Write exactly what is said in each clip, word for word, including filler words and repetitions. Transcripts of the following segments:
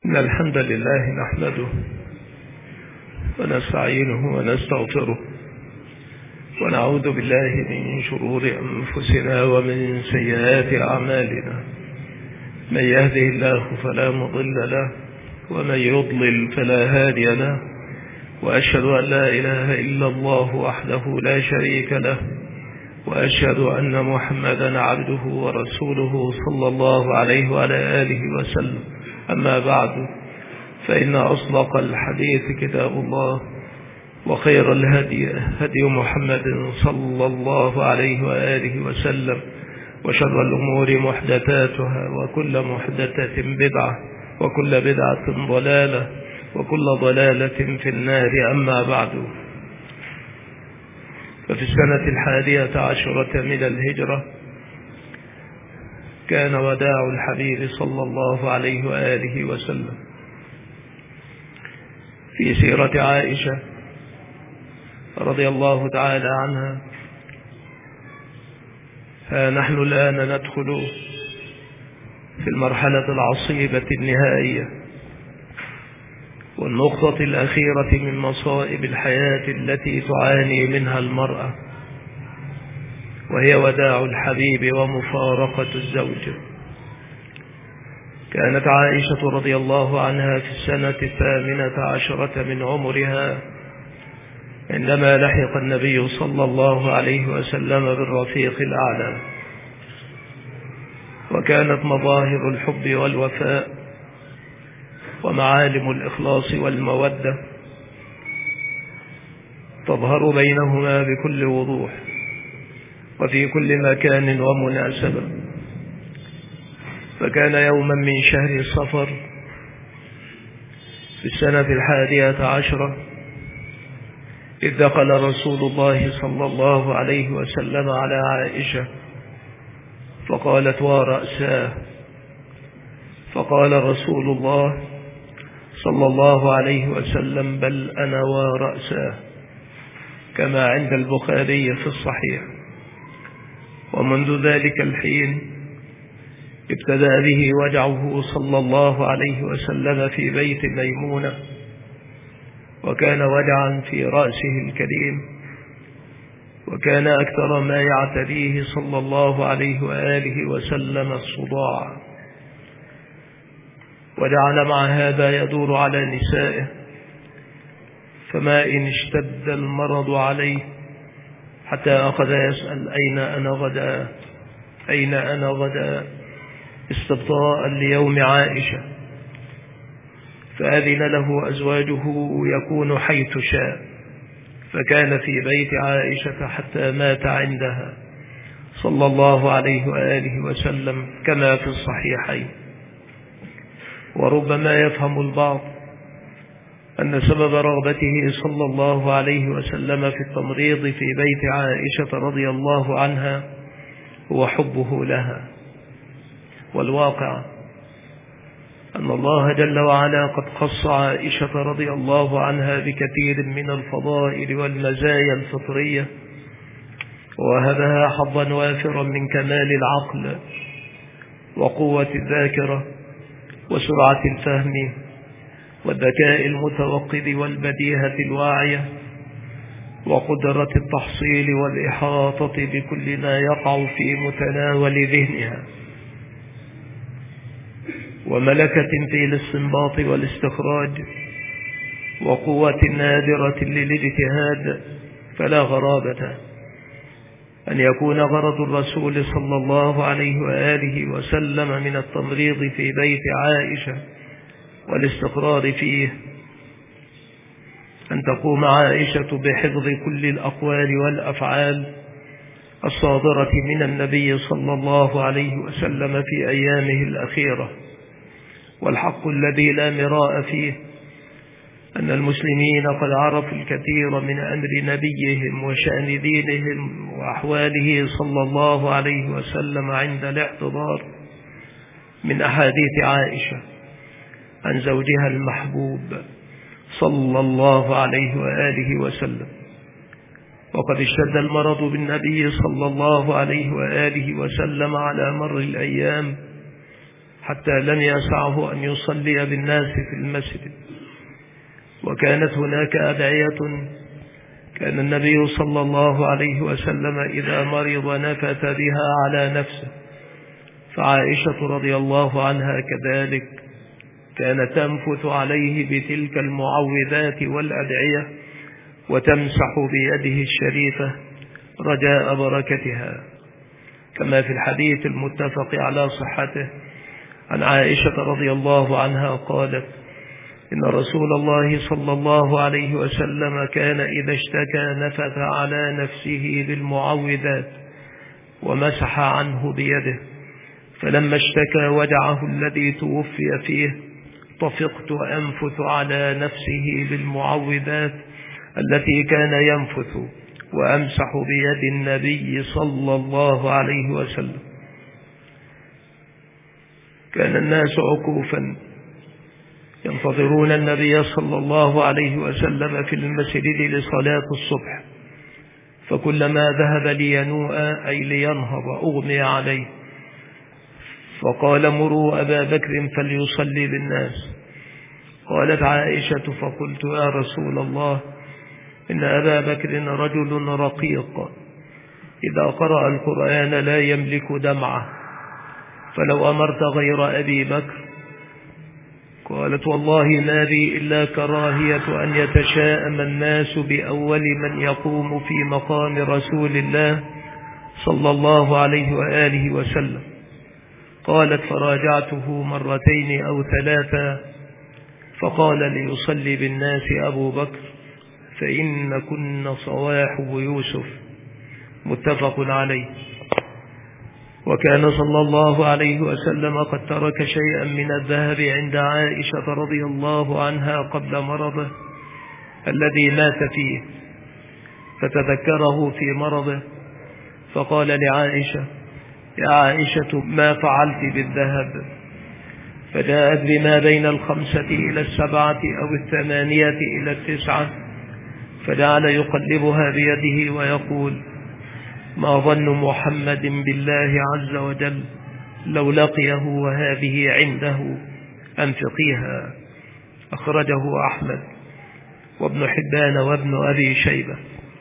إن الحمد لله نحمده ونستعينه ونستغفره ونعوذ بالله من شرور أنفسنا ومن سيئات أعمالنا. من يهده الله فلا مضل له ومن يضلل فلا هادي له، وأشهد أن لا إله إلا الله وحده لا شريك له، وأشهد أن محمدا عبده ورسوله صلى الله عليه وعلى آله وسلم. أما بعد، فإن أصدق الحديث كتاب الله، وخير الهدي هدي محمد صلى الله عليه وآله وسلم، وشر الأمور محدثاتها، وكل محدثة بدعة، وكل بدعة ضلالة، وكل ضلالة في النار. أما بعد، ففي السنة الحادية عشرة من الهجرة كان وداع الحبيب صلى الله عليه وآله وسلم. في سيرة عائشة رضي الله تعالى عنها، ها نحن الآن ندخل في المرحلة العصيبة النهائية والنقطة الأخيرة من مصائب الحياة التي تعاني منها المرأة، وهي وداع الحبيب ومفارقة الزوج. كانت عائشة رضي الله عنها في السنة الثامنة عشرة من عمرها عندما لحق النبي صلى الله عليه وسلم بالرفيق الأعلى، وكانت مظاهر الحب والوفاء ومعالم الإخلاص والمودة تظهر بينهما بكل وضوح وفي كل مكان ومناسبة. فكان يوما من شهر صفر في السنة الحادية عشرة إذ دخل رسول الله صلى الله عليه وسلم على عائشة فقالت: ورأساه. فقال رسول الله صلى الله عليه وسلم: بل أنا ورأساه، كما عند البخاري في الصحيح. ومنذ ذلك الحين ابتدأ به وجعه صلى الله عليه وسلم في بيت ميمونة، وكان وجعا في رأسه الكريم، وكان أكثر ما يعتريه صلى الله عليه وآله وسلم الصداع، وجعل مع هذا يدور على نسائه، فما إن اشتد المرض عليه حتى أخذ يسأل: أين أنا غدا؟ أين أنا غدا؟ استبطاء ليوم عائشة. فأذن له أزواجه يكون حيث شاء، فكان في بيت عائشة حتى مات عندها صلى الله عليه وآله وسلم كما في الصحيحين. وربما يفهم البعض أن سبب رغبته صلى الله عليه وسلم في التمريض في بيت عائشة رضي الله عنها هو حبه لها، والواقع أن الله جل وعلا قد خص عائشة رضي الله عنها بكثير من الفضائل والمزايا الفطرية، ووهبها حظا وافرا من كمال العقل وقوة الذاكرة وسرعة الفهم والذكاء المتوقد والبديهة الواعية وقدرة التحصيل والإحاطة بكل ما يقع في متناول ذهنها، وملكة في الاستنباط والاستخراج، وقوة نادرة للاجتهاد. فلا غرابة أن يكون غرض الرسول صلى الله عليه وآله وسلم من التمريض في بيت عائشة والاستقرار فيه أن تقوم عائشة بحفظ كل الأقوال والأفعال الصادرة من النبي صلى الله عليه وسلم في أيامه الأخيرة. والحق الذي لا مراء فيه أن المسلمين قد عرفوا الكثير من أمر نبيهم وشأن دينهم وأحواله صلى الله عليه وسلم عند الاعتبار من أحاديث عائشة عن زوجها المحبوب صلى الله عليه وآله وسلم. وقد اشتد المرض بالنبي صلى الله عليه وآله وسلم على مر الأيام حتى لم يسعه أن يصلي بالناس في المسجد. وكانت هناك أدعية كان النبي صلى الله عليه وسلم إذا مرض نفث بها على نفسه، فعائشة رضي الله عنها كذلك كانت تنفث عليه بتلك المعوذات والأدعية وتمسح بيده الشريفة رجاء بركتها، كما في الحديث المتفق على صحته عن عائشة رضي الله عنها قالت: إن رسول الله صلى الله عليه وسلم كان إذا اشتكى نفث على نفسه بالمعوذات ومسح عنه بيده، فلما اشتكى وجعه الذي توفي فيه طفقت أنفث على نفسه بالمعوذات التي كان ينفث وأمسح بيد النبي صلى الله عليه وسلم. كان الناس عكوفا ينتظرون النبي صلى الله عليه وسلم في المسجد لصلاة الصبح، فكلما ذهب لينوء أي لينهض أغمي عليه، فقال: مروا أبا بكر فليصلي بالناس. قالت عائشة: فقلت: يا رسول الله، إن أبا بكر رجل رقيق إذا قرأ القرآن لا يملك دمعه، فلو أمرت غير أبي بكر. قالت: والله ما بي إلا كراهية أن يتشاءم الناس بأول من يقوم في مقام رسول الله صلى الله عليه وآله وسلم. قالت: فراجعته مرتين أو ثلاثة، فقال: ليصلي بالناس أبو بكر فإن كن صواحب يوسف. متفق عليه. وكان صلى الله عليه وسلم قد ترك شيئا من الذهب عند عائشة رضي الله عنها قبل مرضه الذي مات فيه، فتذكره في مرضه فقال لعائشة: يا عائشة، ما فعلت بالذهب؟ فجاءت بما بين الخمسة إلى السبعة أو الثمانية إلى التسعة، فجعل يقلبها بيده ويقول: ما ظن محمد بالله عز وجل لو لقيه وهذه عنده، أنفقيها. أخرجه أحمد وابن حبان وابن أبي شيبة.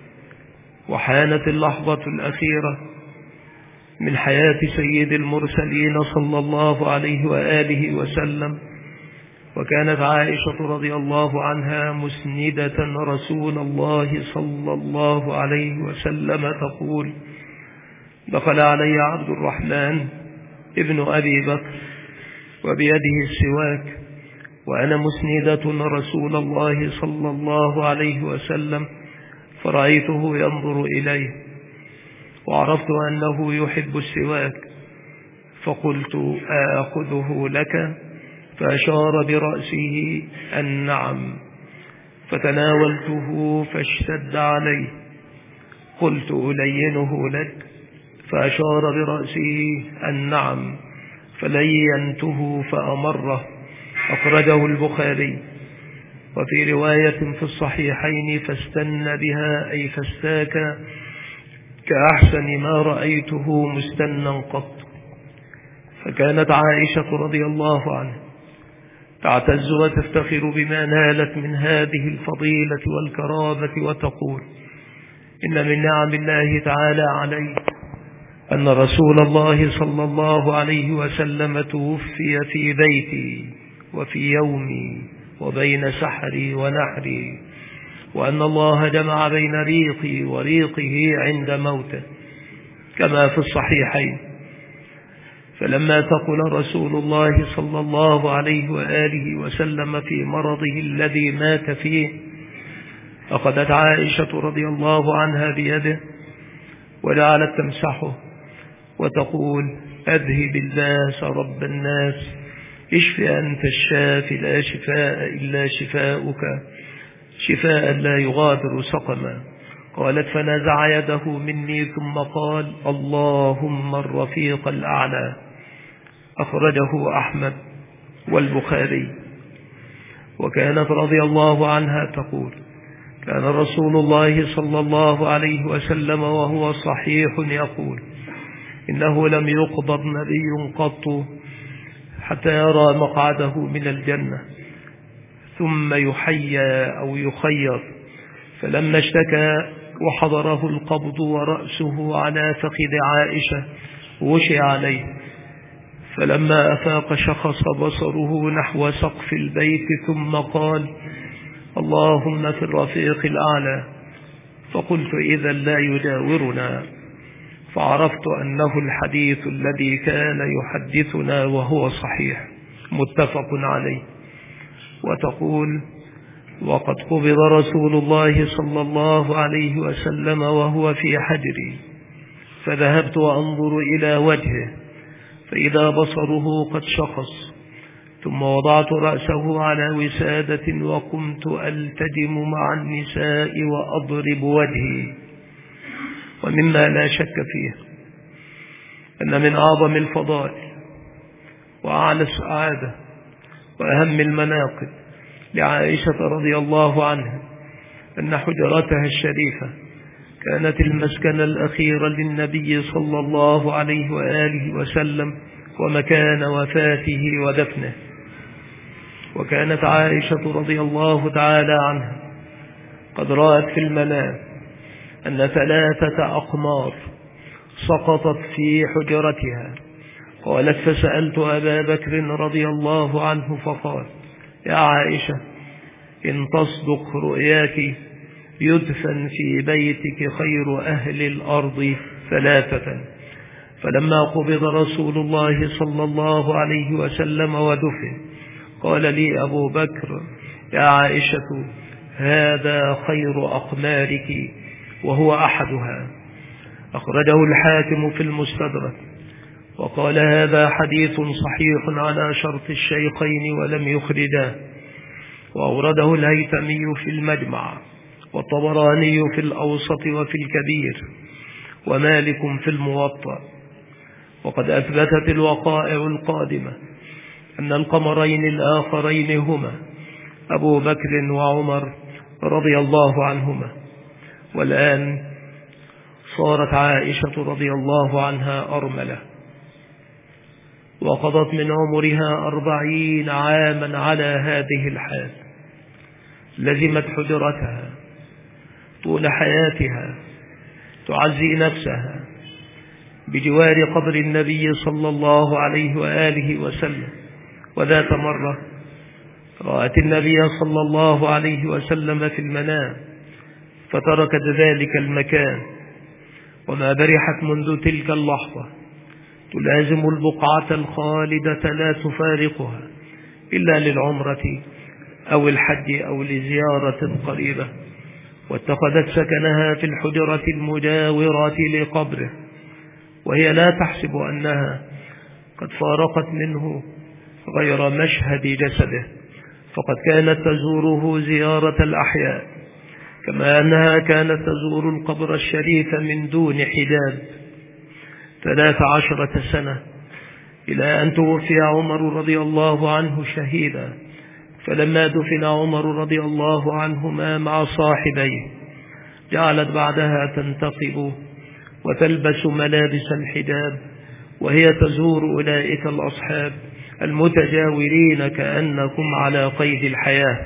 وحانت اللحظة الأخيرة من حياة سيد المرسلين صلى الله عليه وآله وسلم، وكانت عائشة رضي الله عنها مسندة رسول الله صلى الله عليه وسلم تقول: دخل علي عبد الرحمن ابن أبي بكر وبيده السواك وأنا مسندة رسول الله صلى الله عليه وسلم، فرأيته ينظر إليه وعرفت أنه يحب السواك، فقلت: آخذه لك؟ فأشار برأسه أن نعم، فتناولته فاشتد عليه، قلت: ألينه لك؟ فأشار برأسه أن نعم، فلينته فأمره. أخرجه البخاري. وفي رواية في الصحيحين: فاستن بها أي فاستاك كأحسن ما رأيته مستنا قط. فكانت عائشة رضي الله عنها تعتز وتفتخر بما نالت من هذه الفضيلة والكرامة، وتقول: إن من نعم الله تعالى علي أن رسول الله صلى الله عليه وسلم توفي في بيتي وفي يومي وبين سحري ونحري، وأن الله جمع بين ريقي وريقه عند موته، كما في الصحيحين. فلما ثقل رسول الله صلى الله عليه وآله وسلم في مرضه الذي مات فيه، أخذت عائشة رضي الله عنها بيده وجعلت تمسحه وتقول: أذهب الباس رب الناس، اشف أنت الشافي، لا شفاء إلا شفاؤك، شفاء لا يغادر سقما. قالت: فنزع يده مني ثم قال: اللهم الرفيق الأعلى. أخرجه أحمد والبخاري. وكانت رضي الله عنها تقول: كان رسول الله صلى الله عليه وسلم وهو صحيح يقول: إنه لم يقبض نبي قط حتى يرى مقعده من الجنة، ثم يحيى أو يخير. فلما اشتكى وحضره القبض ورأسه على فخذ عائشة غشي عليه، فلما أفاق شخص بصره نحو سقف البيت ثم قال: اللهم في الرفيق الأعلى. فقلت: إذا لا يجاورنا. فعرفت أنه الحديث الذي كان يحدثنا وهو صحيح متفق عليه. وتقول: وقد قبض رسول الله صلى الله عليه وسلم وهو في حجري، فذهبت أنظر إلى وجهه فإذا بصره قد شخص، ثم وضعت رأسه على وسادة وقمت ألتجم مع النساء وأضرب وجهي. ومما لا شك فيه أن من أعظم الفضائل وأعلى السعادة وأهم المناقب لعائشة رضي الله عنها أن حجرتها الشريفة كانت المسكن الأخير للنبي صلى الله عليه وآله وسلم ومكان وفاته ودفنه. وكانت عائشة رضي الله تعالى عنها قد رأت في المنام أن ثلاثة أقمار سقطت في حجرتها. قالت: فسألت أبا بكر رضي الله عنه فقال: يا عائشة، إن تصدق رؤياك يدفن في بيتك خير أهل الأرض ثلاثة. فلما قبض رسول الله صلى الله عليه وسلم ودفن قال لي أبو بكر: يا عائشة، هذا خير أقمارك وهو أحدها. أخرجه الحاكم في المستدرك وقال: هذا حديث صحيح على شرط الشيخين ولم يخرجاه. وأورده الهيثمي في المجمع، والطبراني في الأوسط وفي الكبير، ومالك في الموطأ. وقد أثبتت الوقائع القادمة أن القمرين الآخرين هما أبو بكر وعمر رضي الله عنهما. والآن صارت عائشة رضي الله عنها أرملة، وقضت من عمرها أربعين عاما على هذه الحال. لزمت حجرتها طول حياتها تعزي نفسها بجوار قبر النبي صلى الله عليه وآله وسلم. وذات مرة رأت النبي صلى الله عليه وسلم في المنام فتركت ذلك المكان، وما برحت منذ تلك اللحظة تلازم البقعة الخالدة لا تفارقها إلا للعمرة أو الحج أو لزيارة قريبة. واتخذت سكنها في الحجرة المجاورة لقبره، وهي لا تحسب أنها قد فارقت منه غير مشهد جسده، فقد كانت تزوره زيارة الأحياء، كما أنها كانت تزور القبر الشريف من دون حجاب ثلاث عشرة سنة، إلى أن توفي عمر رضي الله عنه شهيدا. فلما دفن عمر رضي الله عنهما مع صاحبيه جعلت بعدها تنتقب وتلبس ملابس الحجاب، وهي تزور أولئك الأصحاب المتجاورين كأنكم على قيد الحياة.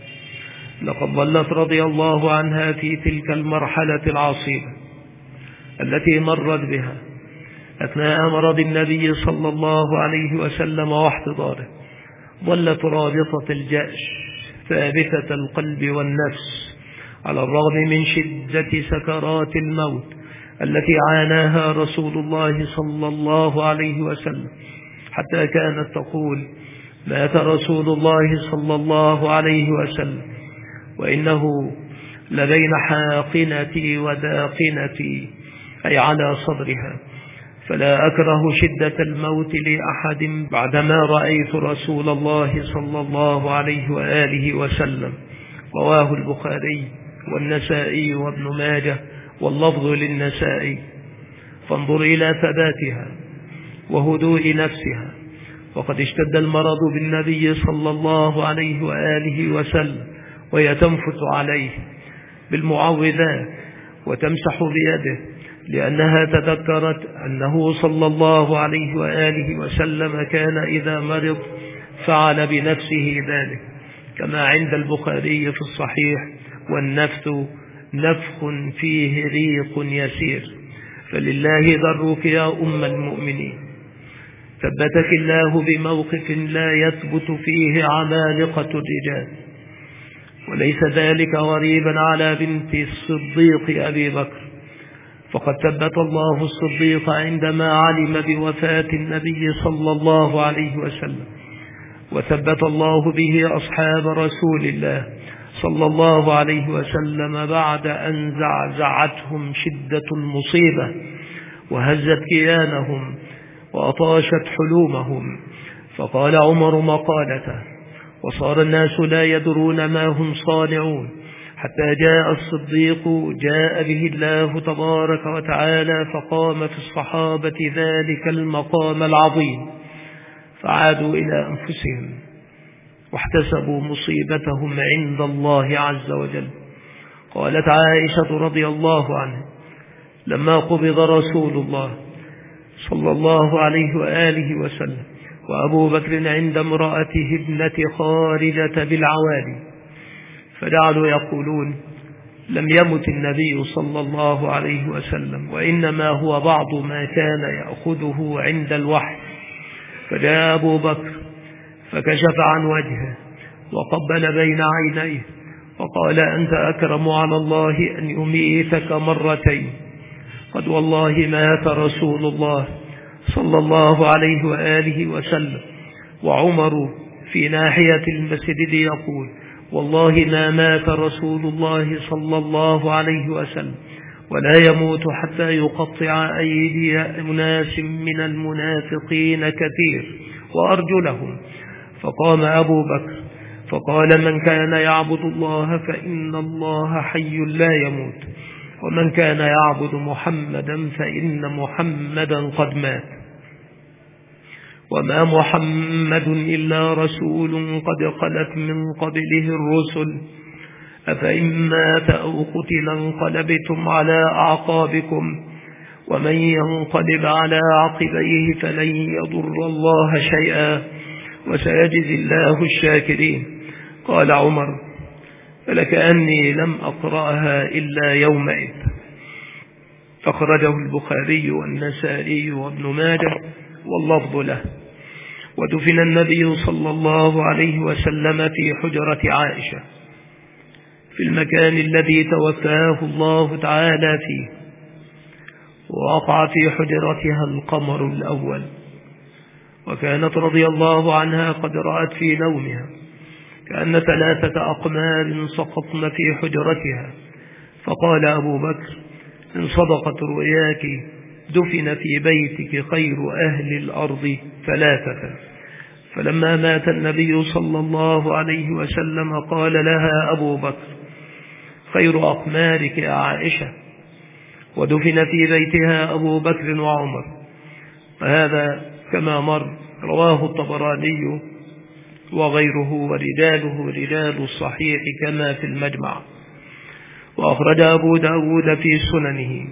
لقد ظلت رضي الله عنها في تلك المرحلة العصيبة التي مرت بها أثناء مرض النبي صلى الله عليه وسلم واحتضاره. ظلت رابطة الجأش ثابتة القلب والنفس على الرغم من شدة سكرات الموت التي عاناها رسول الله صلى الله عليه وسلم، حتى كانت تقول: مات رسول الله صلى الله عليه وسلم وإنه لبين حاقنتي وداقنتي، أي على صدرها، فلا أكره شدة الموت لأحد بعدما رأيت رسول الله صلى الله عليه وآله وسلم. رواه البخاري والنسائي وابن ماجه، واللفظ للنسائي. فانظر إلى ثباتها وهدوء نفسها، وقد اشتد المرض بالنبي صلى الله عليه وآله وسلم، وهي تنفث عليه بالمعوذات وتمسح بيده لأنها تذكرت أنه صلى الله عليه وآله وسلم كان إذا مرض فعل بنفسه ذلك، كما عند البخاري في الصحيح: والنفث نفخ فيه ريق يسير، فلله ذرك يا أم المؤمنين. ثبتك الله بموقف لا يثبت فيه عمالقة الرجال، وليس ذلك غريبا على بنت الصديق أبي بكر، فقد ثبت الله الصديق عندما علم بوفاة النبي صلى الله عليه وسلم، وثبت الله به أصحاب رسول الله صلى الله عليه وسلم بعد أن زعزعتهم شدة المصيبة وهزت كيانهم وأطاشت حلومهم. فقال عمر مقالته: وصار الناس لا يدرون ما هم صانعون، حتى جاء الصديق جاء به الله تبارك وتعالى فقام في الصحابة ذلك المقام العظيم، فعادوا إلى أنفسهم واحتسبوا مصيبتهم عند الله عز وجل. قالت عائشة رضي الله عنها: لما قبض رسول الله صلى الله عليه وآله وسلم وأبو بكر عند امرأته ابنة خارجة بالعوالي، فجعلوا يقولون: لم يمت النبي صلى الله عليه وسلم، وإنما هو بعض ما كان يأخذه عند الوحي. فجاء أبو بكر فكشف عن وجهه وقبل بين عينيه وقال: أنت أكرم على الله أن يميتك مرتين، قد والله مات رسول الله صلى الله عليه وآله وسلم. وعمر في ناحية المسجد يقول: والله ما مات رسول الله صلى الله عليه وسلم، ولا يموت حتى يقطع أيدي أناس من المنافقين كثير وأرجلهم. فقام أبو بكر فقال: من كان يعبد الله فإن الله حي لا يموت، ومن كان يعبد محمدا فإن محمدا قد مات، وما محمد إلا رسول قد خلت من قبله الرسل، أفإن مات أو قتل انقلبتم على أعقابكم، ومن ينقلب على عقبيه فلن يضر الله شيئا، وسيجزي الله الشاكرين. قال عمر: فلكأني لم أقرأها إلا يومئذ. أخرجه البخاري والنسائي وابن ماجه واللفظ له. ودفن النبي صلى الله عليه وسلم في حجرة عائشة في المكان الذي توفاه الله تعالى فيه، ووقع في حجرتها القمر الأول. وكانت رضي الله عنها قد رأت في نومها كأن ثلاثة أقمار سقطن في حجرتها، فقال أبو بكر: إن صدقت رؤياك دفن في بيتك خير أهل الأرض ثلاثة. فلما مات النبي صلى الله عليه وسلم قال لها أبو بكر: خير أقمارك يا عائشة. ودفن في بيتها أبو بكر وعمر. وهذا كما مر رواه الطبراني وغيره، ورجاله رجال الصحيح كما في المجمع. وأخرج أبو داود في سننه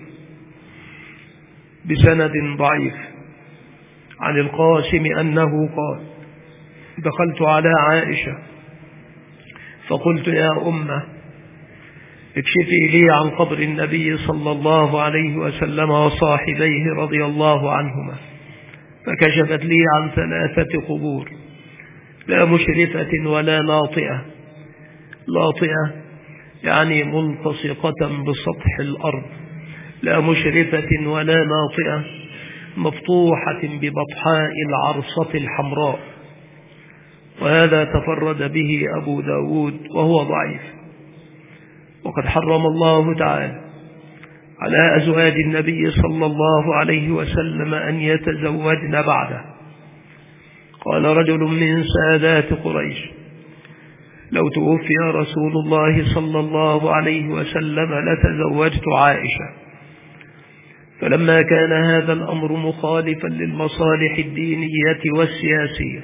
بسند ضعيف عن القاسم أنه قال: دخلت على عائشة فقلت: يا أمة، اكشفي لي عن قبر النبي صلى الله عليه وسلم وصاحبيه رضي الله عنهما. فكشفت لي عن ثلاثة قبور، لا مشرفة ولا لاطئة. لاطئة يعني ملتصقة بسطح الأرض، لا مشرفة ولا لاطئة مفتوحة ببطحاء العرصة الحمراء. وهذا تفرد به أبو داود وهو ضعيف. وقد حرم الله تعالى على أزواج النبي صلى الله عليه وسلم أن يتزوجن بعده. قال رجل من سادات قريش: لو توفي رسول الله صلى الله عليه وسلم لتزوجت عائشة. فلما كان هذا الأمر مخالفا للمصالح الدينية والسياسية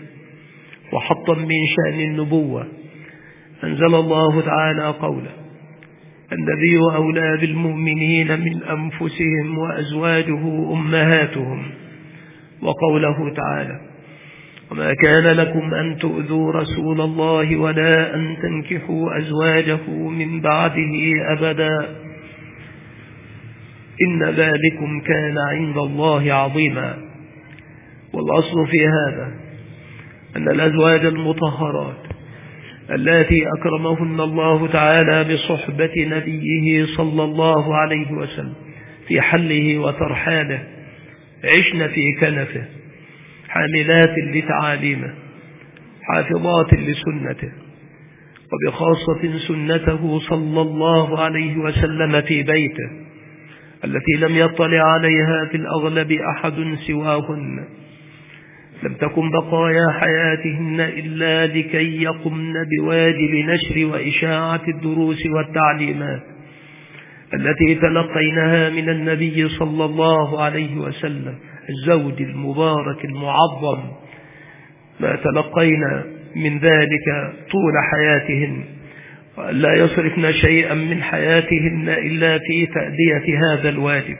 وحطا من شأن النبوة، أنزل الله تعالى قوله: النبي أولى بالمؤمنين من أنفسهم وأزواجه أمهاتهم. وقوله تعالى: وما كان لكم أن تؤذوا رسول الله ولا أن تنكحوا أزواجه من بعده أبدا إن ذلكم كان عند الله عظيما. والأصل في هذا أن الأزواج المطهرات التي أكرمهن الله تعالى بصحبة نبيه صلى الله عليه وسلم في حله وترحاله عشن في كنفه حاملات لتعاليمه حافظات لسنته، وبخاصة سنته صلى الله عليه وسلم في بيته التي لم يطلع عليها في الأغلب أحد سواهن. لم تكن بقايا حياتهن إلا لكي يقمن بواجب نشر وإشاعة الدروس والتعليمات التي تلقيناها من النبي صلى الله عليه وسلم الزوج المبارك المعظم، ما تلقينا من ذلك طول حياتهن، ولا يصرفن شيئا من حياتهن إلا في تأدية هذا الواجب.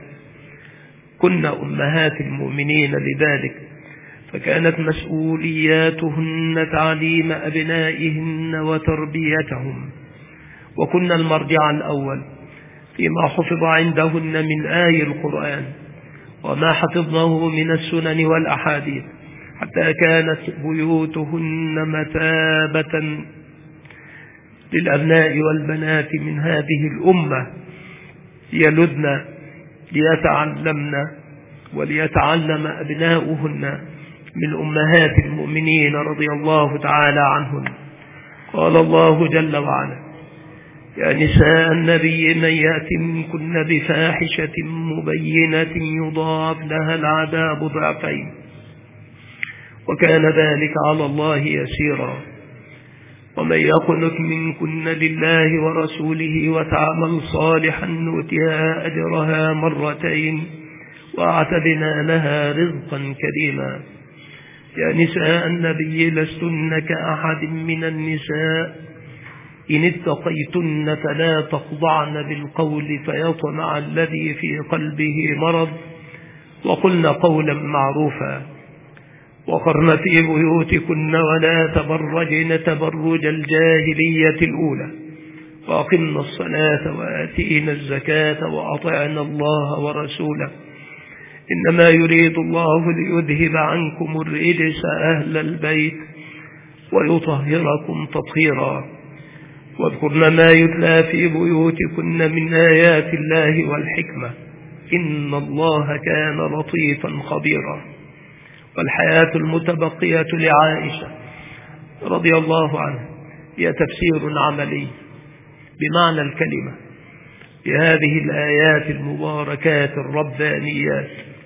كن أمهات المؤمنين لذلك، فكانت مسؤولياتهن تعليم أبنائهن وتربيتهم، وكن المرجع الأول فيما حفظ عندهن من آي القرآن وما حفظناه من السنن والأحاديث، حتى كانت بيوتهن مثابة للأبناء والبنات من هذه الأمة يلدن ليتعلمن وليتعلم أبناؤهن من أمهات المؤمنين رضي الله تعالى عنهن. قال الله جل وعلا: يا نساء النبي من يأت منكن بفاحشة مبينة يضاعف لها العذاب ضعفين وكان ذلك على الله يسيرا. ومن يقنت منكن لله ورسوله وتعمل صالحا نؤتها أجرها مرتين وأعتدنا لها رزقا كريما. يا نساء النبي لستن كأحد من النساء إن اتقيتن فلا تخضعن بالقول فيطمع الذي في قلبه مرض وقلن قولا معروفا وقرن في بيوتكن ولا تبرجن تبرج الجاهلية الأولى وأقمن الصلاة وآتين الزكاة وأطعنا الله ورسوله إنما يريد الله ليذهب عنكم الرجس أهل البيت ويطهركم تطهيرا. واذكرن ما يتلى في بيوتكن من آيات الله والحكمة إن الله كان لطيفا خبيرا. والحياة المتبقية لعائشة رضي الله عنها هي تفسير عملي بمعنى الكلمة بهذه الآيات المباركات الربانيات.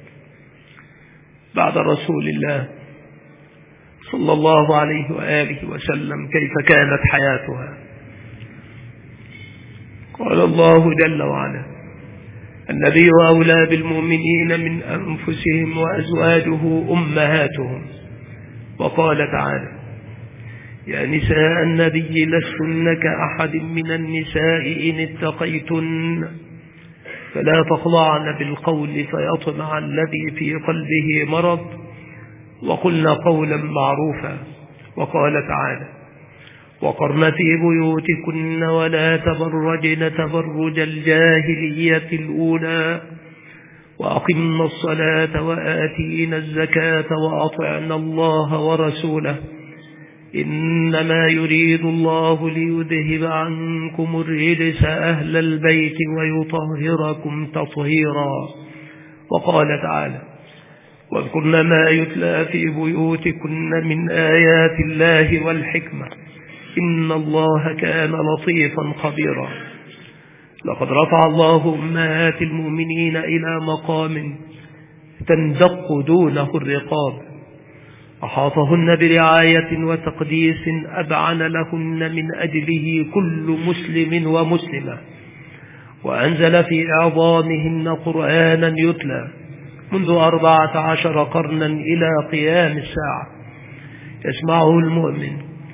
بعد رسول الله صلى الله عليه وآله وسلم كيف كانت حياتها؟ قال الله جل وعلا: النبي أولى بالمؤمنين من أنفسهم وأزواجه أمهاتهم. وقال تعالى: يا نساء النبي لستن كأحد من النساء إن اتقيتن فلا تخضعن بالقول فيطمع الذي في قلبه مرض وقلن قولا معروفا. وقال تعالى: وقرن في بيوتكن ولا تبرجن تبرج الجاهلية الأولى وأقمن الصلاة وآتينا الزكاة وأطعنا الله ورسوله إنما يريد الله ليذهب عنكم الرجس أهل البيت ويطهركم تطهيرا. وقال تعالى: واذكرن ما يتلى في بيوتكن من آيات الله والحكمة إن الله كان لطيفا خبيرا. لقد رفع الله أمهات المؤمنين إلى مقام تندق دونه الرقاب، أحاطهن برعاية وتقديس أبعن لهن من أجله كل مسلم ومسلمة، وأنزل في أعظامهن قرآنا يتلى منذ أربعة عشر قرنا إلى قيام الساعة يسمعه المؤمن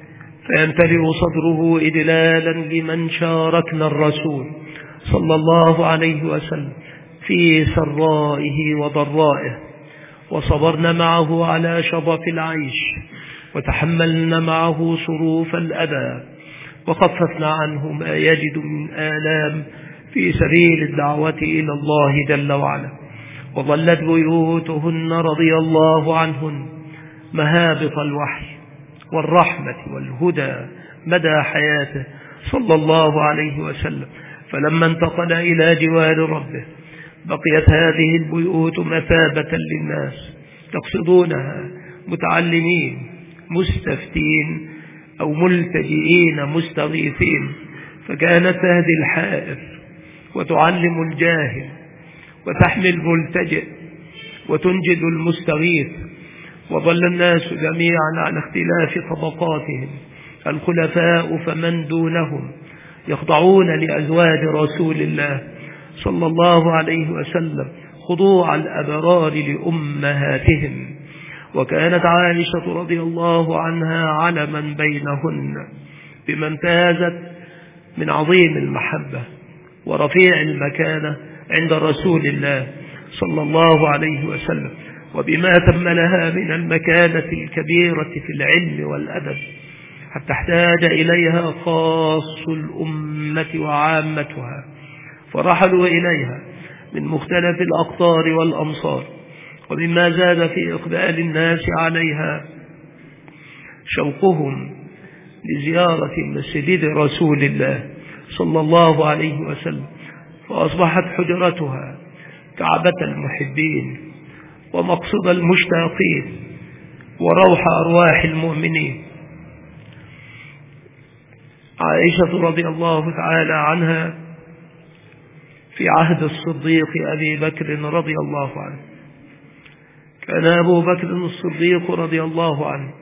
فيمتلئ صدره إدلالا لمن شاركنا الرسول صلى الله عليه وسلم في سرائه وضرائه، وصبرنا معه على شظف العيش، وتحملنا معه صروف الأذى، وخففنا عنه ما يجد من آلام في سبيل الدعوة إلى الله جل وعلا. وظلت بيوتهن رضي الله عنهن مهابط الوحي والرحمة والهدى مدى حياته صلى الله عليه وسلم. فلما انتقل إلى جوار ربه بقيت هذه البيوت مثابة للناس يقصدونها متعلمين مستفتين أو ملتجئين مستغيثين، فكانت تهدي الحائر وتعلم الجاهل وتحمي الملتجئ وتنجد المستغيث. وظل الناس جميعا على اختلاف طبقاتهم، الخلفاء فمن دونهم يخضعون لأزواج رسول الله صلى الله عليه وسلم خضوع الأبرار لأمهاتهم. وكانت عائشة رضي الله عنها علما بينهن بما امتازت من عظيم المحبة ورفيع المكانة عند رسول الله صلى الله عليه وسلم، وبما تم لها من المكانة الكبيرة في العلم والأدب، حتى احتاج إليها خاص الأمة وعامتها، فرحلوا إليها من مختلف الأقطار والأمصار. ومما زاد في إقبال الناس عليها شوقهم لزيارة مسجد رسول الله صلى الله عليه وسلم، فأصبحت حجرتها كعبة المحبين ومقصد المشتاقين وروح أرواح المؤمنين. عائشة رضي الله تعالى عنها في عهد الصديق أبي بكر رضي الله عنه، كان أبو بكر الصديق رضي الله عنه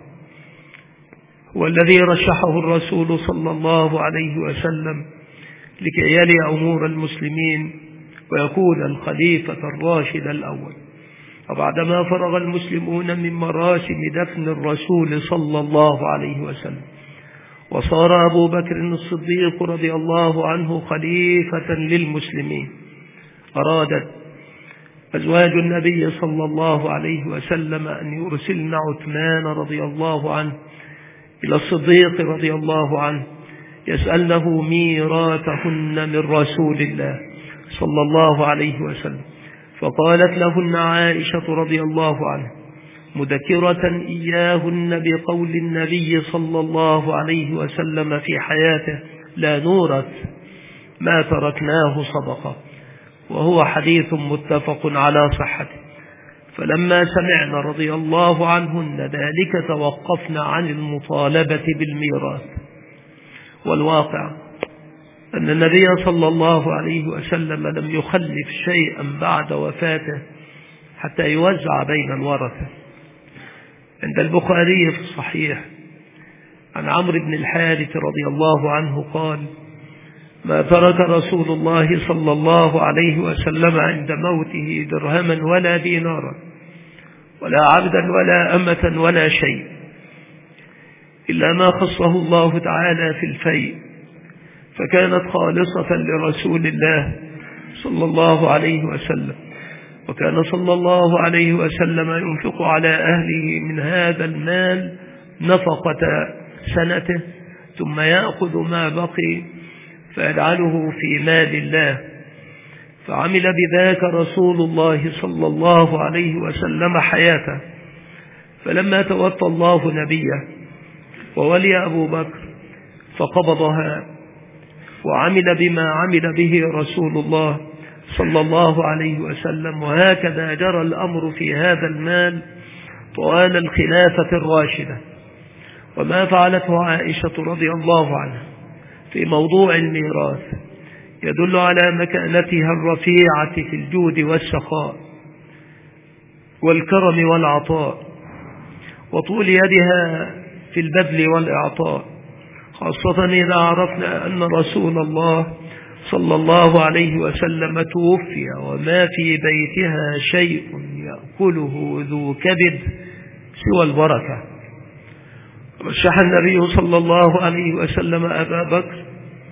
هو الذي رشحه الرسول صلى الله عليه وسلم لكي يلي أمور المسلمين ويكون الخليفة الراشد الأول. وبعدما فرغ المسلمون من مراسم دفن الرسول صلى الله عليه وسلم وصار أبو بكر الصديق رضي الله عنه خليفة للمسلمين، أرادت أزواج النبي صلى الله عليه وسلم أن يرسلن عثمان رضي الله عنه إلى الصديق رضي الله عنه يسألنه ميراثهن من رسول الله صلى الله عليه وسلم. فقالت لهن عائشة رضي الله عنه مذكرة إياهن بقول النبي صلى الله عليه وسلم في حياته: لا نورث ما تركناه صدقة، وهو حديث متفق على صحته. فلما سمعنا رضي الله عنهن ذلك توقفنا عن المطالبة بالميراث. والواقع أن النبي صلى الله عليه وسلم لم يخلف شيئا بعد وفاته حتى يوزع بين الورثة. عند البخاري في الصحيح عن عمرو بن الحارث رضي الله عنه قال: ما ترك رسول الله صلى الله عليه وسلم عند موته درهما ولا دينارا ولا عبدا ولا أمة ولا شيء إلا ما خصه الله تعالى في الفيء، فكانت خالصة لرسول الله صلى الله عليه وسلم. وكان صلى الله عليه وسلم ينفق على أهله من هذا المال نفقة سنته، ثم يأخذ ما بقي فيجعله في مال الله. فعمل بذاك رسول الله صلى الله عليه وسلم حياته. فلما توفى الله نبيه وولي أبو بكر فقبضها وعمل بما عمل به رسول الله صلى الله عليه وسلم. وهكذا جرى الأمر في هذا المال طوال الخلافة الراشدة. وما فعلته عائشة رضي الله عنها في موضوع الميراث يدل على مكانتها الرفيعة في الجود والسخاء والكرم والعطاء وطول يدها في البذل والإعطاء، خاصة إذا عرفنا أن رسول الله صلى الله عليه وسلم توفي وما في بيتها شيء يأكله ذو كبد سوى البركة. رشح النبي صلى الله عليه وسلم أبا بكر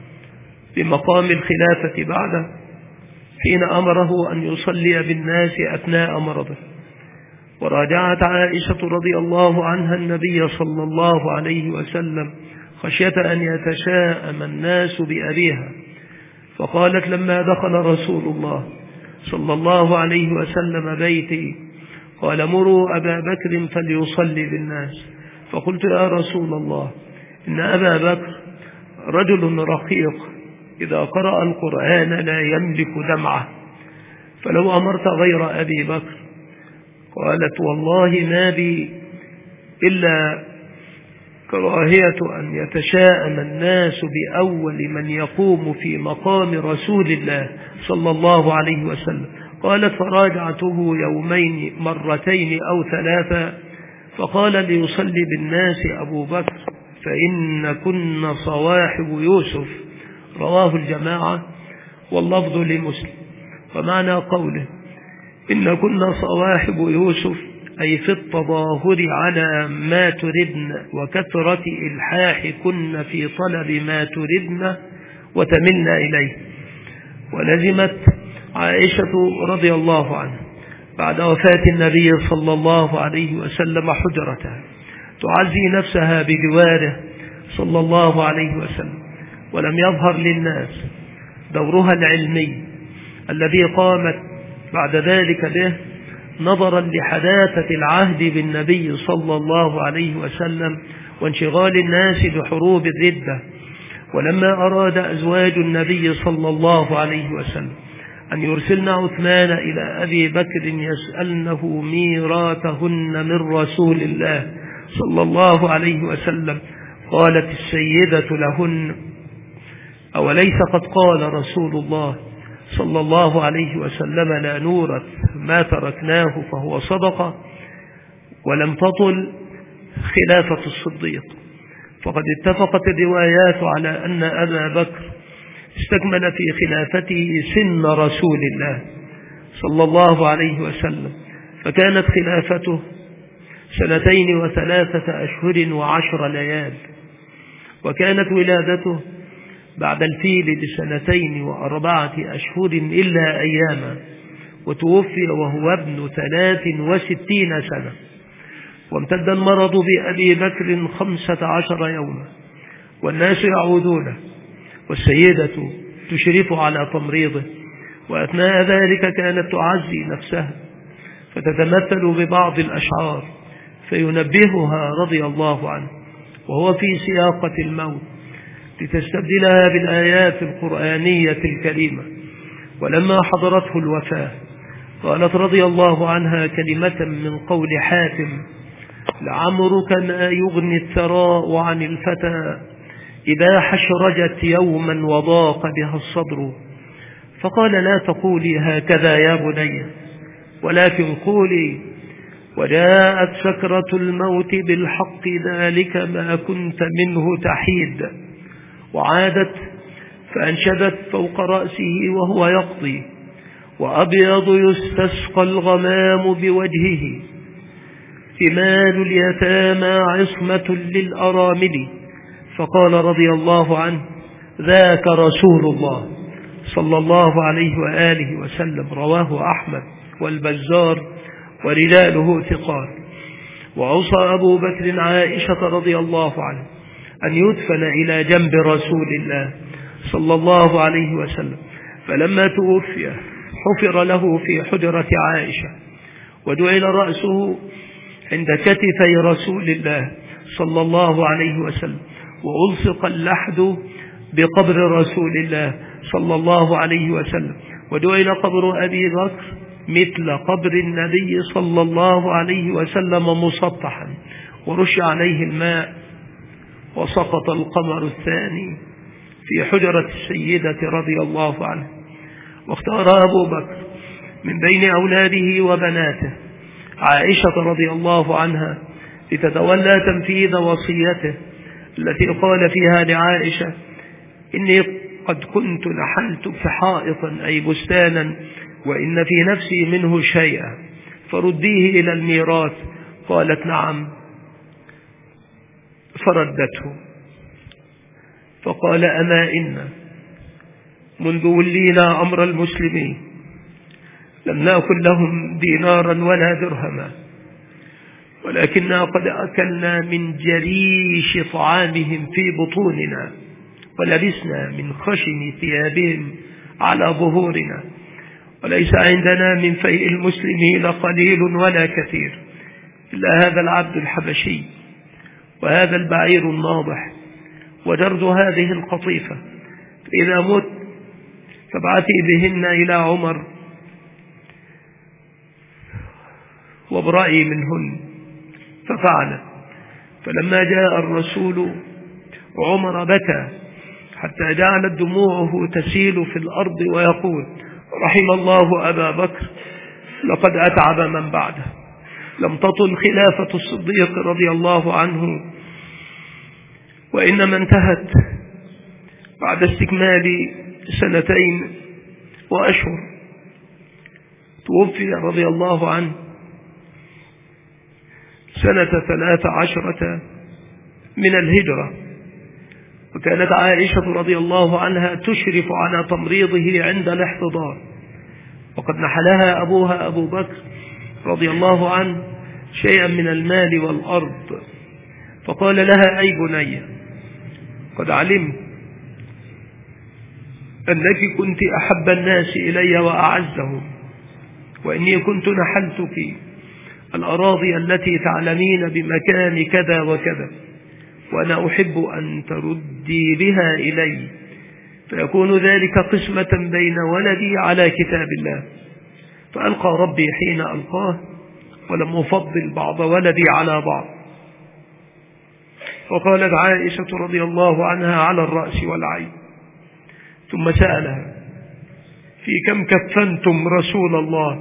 بمقام الخلافة بعده حين أمره أن يصلي بالناس أثناء مرضه. وراجعت عائشة رضي الله عنها النبي صلى الله عليه وسلم خشية أن يتشاءم الناس بأبيها، فقالت لما دخل رسول الله صلى الله عليه وسلم بيتي قال مروا أبا بكر فليصلي بالناس، فقلت يا رسول الله إن أبا بكر رجل رقيق إذا قرأ القرآن لا يملك دمعه، فلو أمرت غير أبي بكر. قالت والله ما بي إلا كراهية أن يتشاءم الناس بأول من يقوم في مقام رسول الله صلى الله عليه وسلم. قالت فراجعته يومين مرتين أو ثلاثة فقال ليصلي بالناس أبو بكر فإن كن صواحب يوسف، رواه الجماعة واللفظ لمسلم. ومعنى قوله إن كن صواحب يوسف أي في التظاهر على ما تردن وكثرة إلحاح كن في طلب ما تردن وتملن إليه. ولزمت عائشة رضي الله عنها بعد وفاة النبي صلى الله عليه وسلم حجرتها تعزي نفسها بجواره صلى الله عليه وسلم، ولم يظهر للناس دورها العلمي الذي قامت بعد ذلك به نظرا لحداثة العهد بالنبي صلى الله عليه وسلم وانشغال الناس بحروب الردة. ولما أراد أزواج النبي صلى الله عليه وسلم أن يرسلن عثمان إلى أبي بكر يسألنه ميراثهن من رسول الله صلى الله عليه وسلم قالت السيدة لهن أوليس قد قال رسول الله صلى الله عليه وسلم لا نورث ما تركناه فهو صدقة. ولم تطل خلافة الصديق، فقد اتفقت الروايات على أن أبا بكر استكمل في خلافته سن رسول الله صلى الله عليه وسلم، فكانت خلافته سنتين وثلاثة أشهر وعشر ليال، وكانت ولادته بعد الفيل بسنتين وأربعة أشهر إلا أياما، وتوفي وهو ابن ثلاث وستين سنة. وامتد المرض بأبي بكر خمسة عشر يوما والناس يعودونه والسيدة تشرف على تمريضه، وأثناء ذلك كانت تعزي نفسها فتتمثل ببعض الأشعار فينبهها رضي الله عنه وهو في سياقة الموت لتستبدلها بالآيات القرآنية الكريمة. ولما حضرته الوفاة قالت رضي الله عنها كلمة من قول حاتم لعمرك ما يغني الثراء عن الفتى إذا حشرجت يوما وضاق بها الصدر، فقال لا تقولي هكذا يا بني ولكن قولي وجاءت سكرة الموت بالحق ذلك ما كنت منه تحيد، وعادت فأنشدت فوق رأسه وهو يقضي وأبيض يستسقى الغمام بوجهه ثمال اليتامى عصمة للأرامل، فقال رضي الله عنه ذاك رسول الله صلى الله عليه وآله وسلم، رواه أحمد والبزار ورجاله ثقات. وأوصى أبو بكر عائشة رضي الله عنه أن يدفن إلى جنب رسول الله صلى الله عليه وسلم، فلما توفي حفر له في حجرة عائشة ودعل رأسه عند كتفي رسول الله صلى الله عليه وسلم، وألصق اللحد بقبر رسول الله صلى الله عليه وسلم، ودعل قبر أبي بكر مثل قبر النبي صلى الله عليه وسلم مسطحا، ورش عليه الماء، وسقط القمر الثاني في حجرة السيدة رضي الله عنه. واختار أبو بكر من بين أولاده وبناته عائشة رضي الله عنها لتتولى تنفيذ وصيته التي قال فيها لعائشة إني قد كنت نحلتك حائطا أي بستانا وإن في نفسي منه شيئا فرديه إلى الميراث. قالت نعم، فردته فقال: أما إن منذ ولينا أمر المسلمين لم نأكل لهم دينارا ولا درهما، ولكننا قد أكلنا من جريش طعامهم في بطوننا، ولبسنا من خشن ثيابهم على ظهورنا، وليس عندنا من فيء المسلمين قليل ولا كثير إلا هذا العبد الحبشي وهذا البعير الناضح وجرد هذه القطيفة، إذا مت فابعثي بهن إلى عمر وابرئي منهن. ففعل. فلما جاء الرسول عمر بكى حتى جعلت دموعه تسيل في الأرض ويقول: رحم الله أبا بكر، لقد أتعب من بعده. لم تطل خلافة الصديق رضي الله عنه، وإنما انتهت بعد استكمال سنتين وأشهر. توفي رضي الله عنه سنة ثلاث عشرة من الهجرة، وكانت عائشة رضي الله عنها تشرف على تمريضه عند الاحتضار، وقد نحلها أبوها أبو بكر رضي الله عنه شيئا من المال والأرض، فقال لها: أي بني، قد علمت أنك كنت أحب الناس إلي وأعزهم، وإني كنت نحلتك الأراضي التي تعلمين بمكان كذا وكذا، وأنا أحب أن تردي بها إلي، فيكون ذلك قسمة بين ولدي على كتاب الله. فألقى ربي حين ألقاه، ولم أفضل بعض ولدي على بعض. وقالت عائشة رضي الله عنها: على الرأس والعين. ثم سألها: في كم كفنتم رسول الله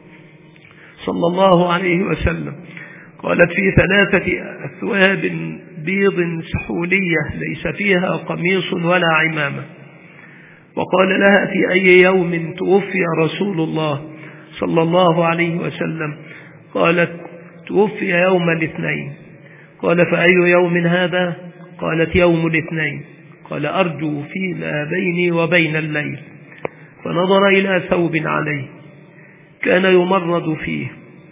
صلى الله عليه وسلم؟ قالت: في ثلاثة أثواب بيض سحولية ليس فيها قميص ولا عمامة. وقال لها: في أي يوم توفي رسول الله صلى الله عليه وسلم؟ قالت: توفي يوم الاثنين. قال: فأي يوم هذا؟ قالت: يوم الاثنين. قال: أرجو فيما بيني وبين الليل. فنظر إلى ثوب عليه كان يمرض فيه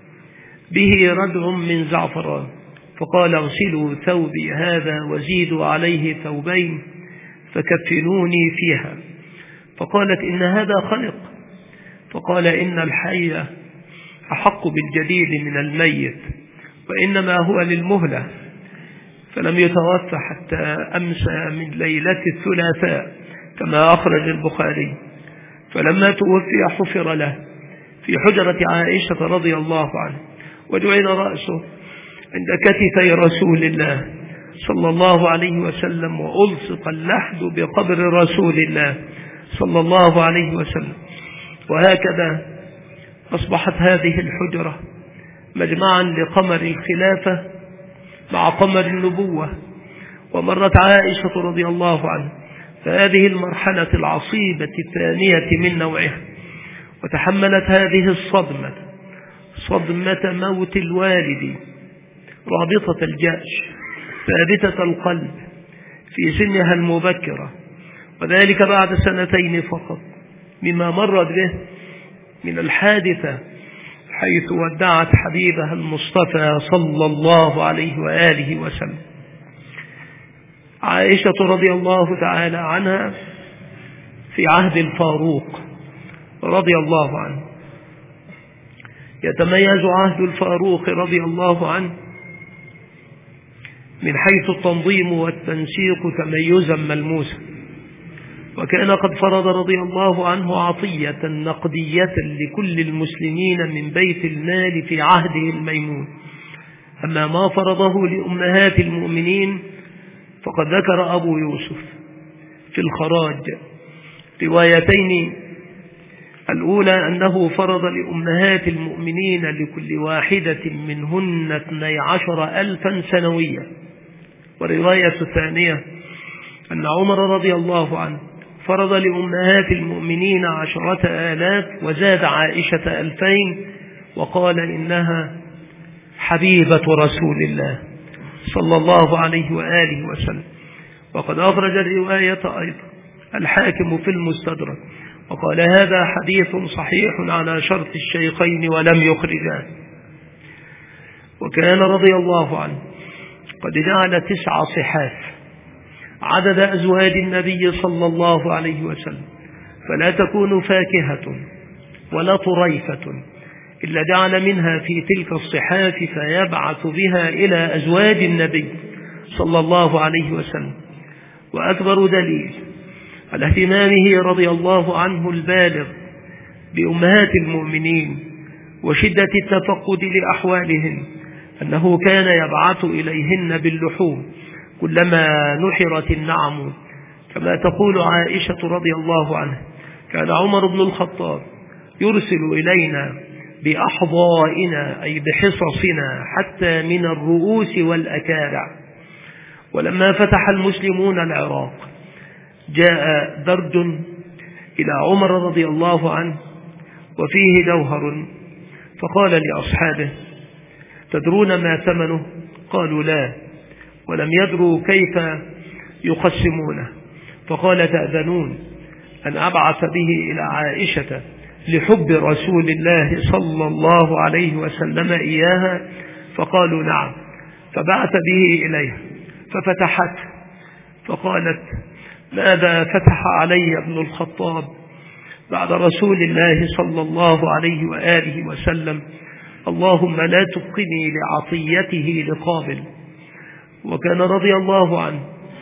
به ردع من زعفران، فقال: اغسلوا ثوبي هذا وزيدوا عليه ثوبين فكفنوني فيها. فقالت: إن هذا خلق. فقال: إن الحي أحق بالجديد من الميت، وإنما هو للمهلة. فلم يتوفى حتى أمسى من ليلة الثلاثاء كما أخرج البخاري. فلما توفي حفر له في حجرة عائشة رضي الله عنه، وجعل رأسه عند كتفي رسول الله صلى الله عليه وسلم، وألصق اللحد بقبر رسول الله صلى الله عليه وسلم. وهكذا أصبحت هذه الحجرة مجمعا لقمر الخلافة مع قمر النبوة. ومرت عائشة رضي الله عنها فهذه المرحلة العصيبة الثانية من نوعها، وتحملت هذه الصدمة، صدمة موت الوالد، رابطة الجأش، ثابتة القلب في سنها المبكرة، وذلك بعد سنتين فقط مما مرت به من الحادثة، حيث ودعت حبيبها المصطفى صلى الله عليه وآله وسلم. عائشة رضي الله تعالى عنها في عهد الفاروق رضي الله عنه. يتميز عهد الفاروق رضي الله عنه من حيث التنظيم والتنسيق تميزا ملموسا، وكان قد فرض رضي الله عنه عطية نقدية لكل المسلمين من بيت المال في عهده الميمون. أما ما فرضه لأمهات المؤمنين فقد ذكر أبو يوسف في الخراج روايتين، الأولى أنه فرض لأمهات المؤمنين لكل واحدة منهن اثني عشر ألفا سنويا، والرواية الثانية أن عمر رضي الله عنه فرض لأمهات المؤمنين عشرة آلاف وزاد عائشة ألفين، وقال إنها حبيبة رسول الله صلى الله عليه وآله وسلم. وقد أخرج الرواية أيضا الحاكم في المستدرك وقال هذا حديث صحيح على شرط الشيخين ولم يخرجاه. وكان رضي الله عنه قد جعل تسع صحاف عدد أزواج النبي صلى الله عليه وسلم، فلا تكون فاكهة ولا طريفة إلا جعل منها في تلك الصحاف فيبعث بها إلى أزواج النبي صلى الله عليه وسلم. وأكبر دليل على اهتمامه رضي الله عنه البالغ بأمهات المؤمنين وشدة التفقد لأحوالهن أنه كان يبعث إليهن باللحوم كلما نحرت النعم، كما تقول عائشة رضي الله عنها كان عمر بن الخطاب يرسل إلينا بأحضائنا أي بحصصنا حتى من الرؤوس والأكارع. ولما فتح المسلمون العراق جاء درج إلى عمر رضي الله عنه وفيه جوهر، فقال لأصحابه تدرون ما ثمنه؟ قالوا لا، ولم يدروا كيف يقسمونه. فقال تأذنون أن أبعث به إلى عائشة لحب رسول الله صلى الله عليه وسلم إياها؟ فقالوا نعم. فبعث به إليها ففتحت فقالت ماذا فتح علي ابن الخطاب بعد رسول الله صلى الله عليه وآله وسلم؟ اللهم لا تبقني لعطيته لقابل. وكان رضي الله عنه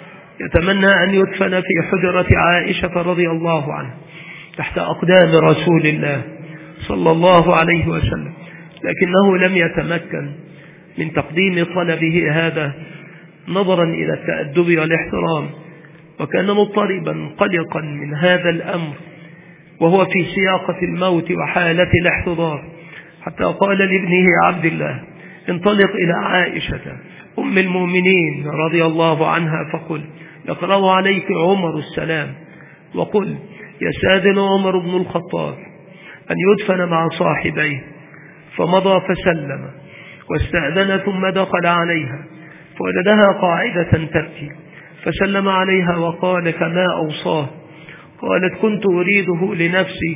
يتمنى أن يدفن في حجرة عائشة رضي الله عنه تحت أقدام رسول الله صلى الله عليه وسلم، لكنه لم يتمكن من تقديم طلبه هذا نظرا إلى التأدب والاحترام، وكان مضطربا قلقا من هذا الأمر وهو في سياقة الموت وحالة الاحتضار، حتى قال لابنه عبد الله انطلق إلى عائشة أم المؤمنين رضي الله عنها فقل يقرأ عليك عمر السلام، وقل يستأذن عمر بن الخطاب أن يدفن مع صاحبيه. فمضى فسلم واستأذن ثم دخل عليها فوجدها قاعدة تبكي، فسلم عليها وقال كما أوصاه. قالت كنت أريده لنفسي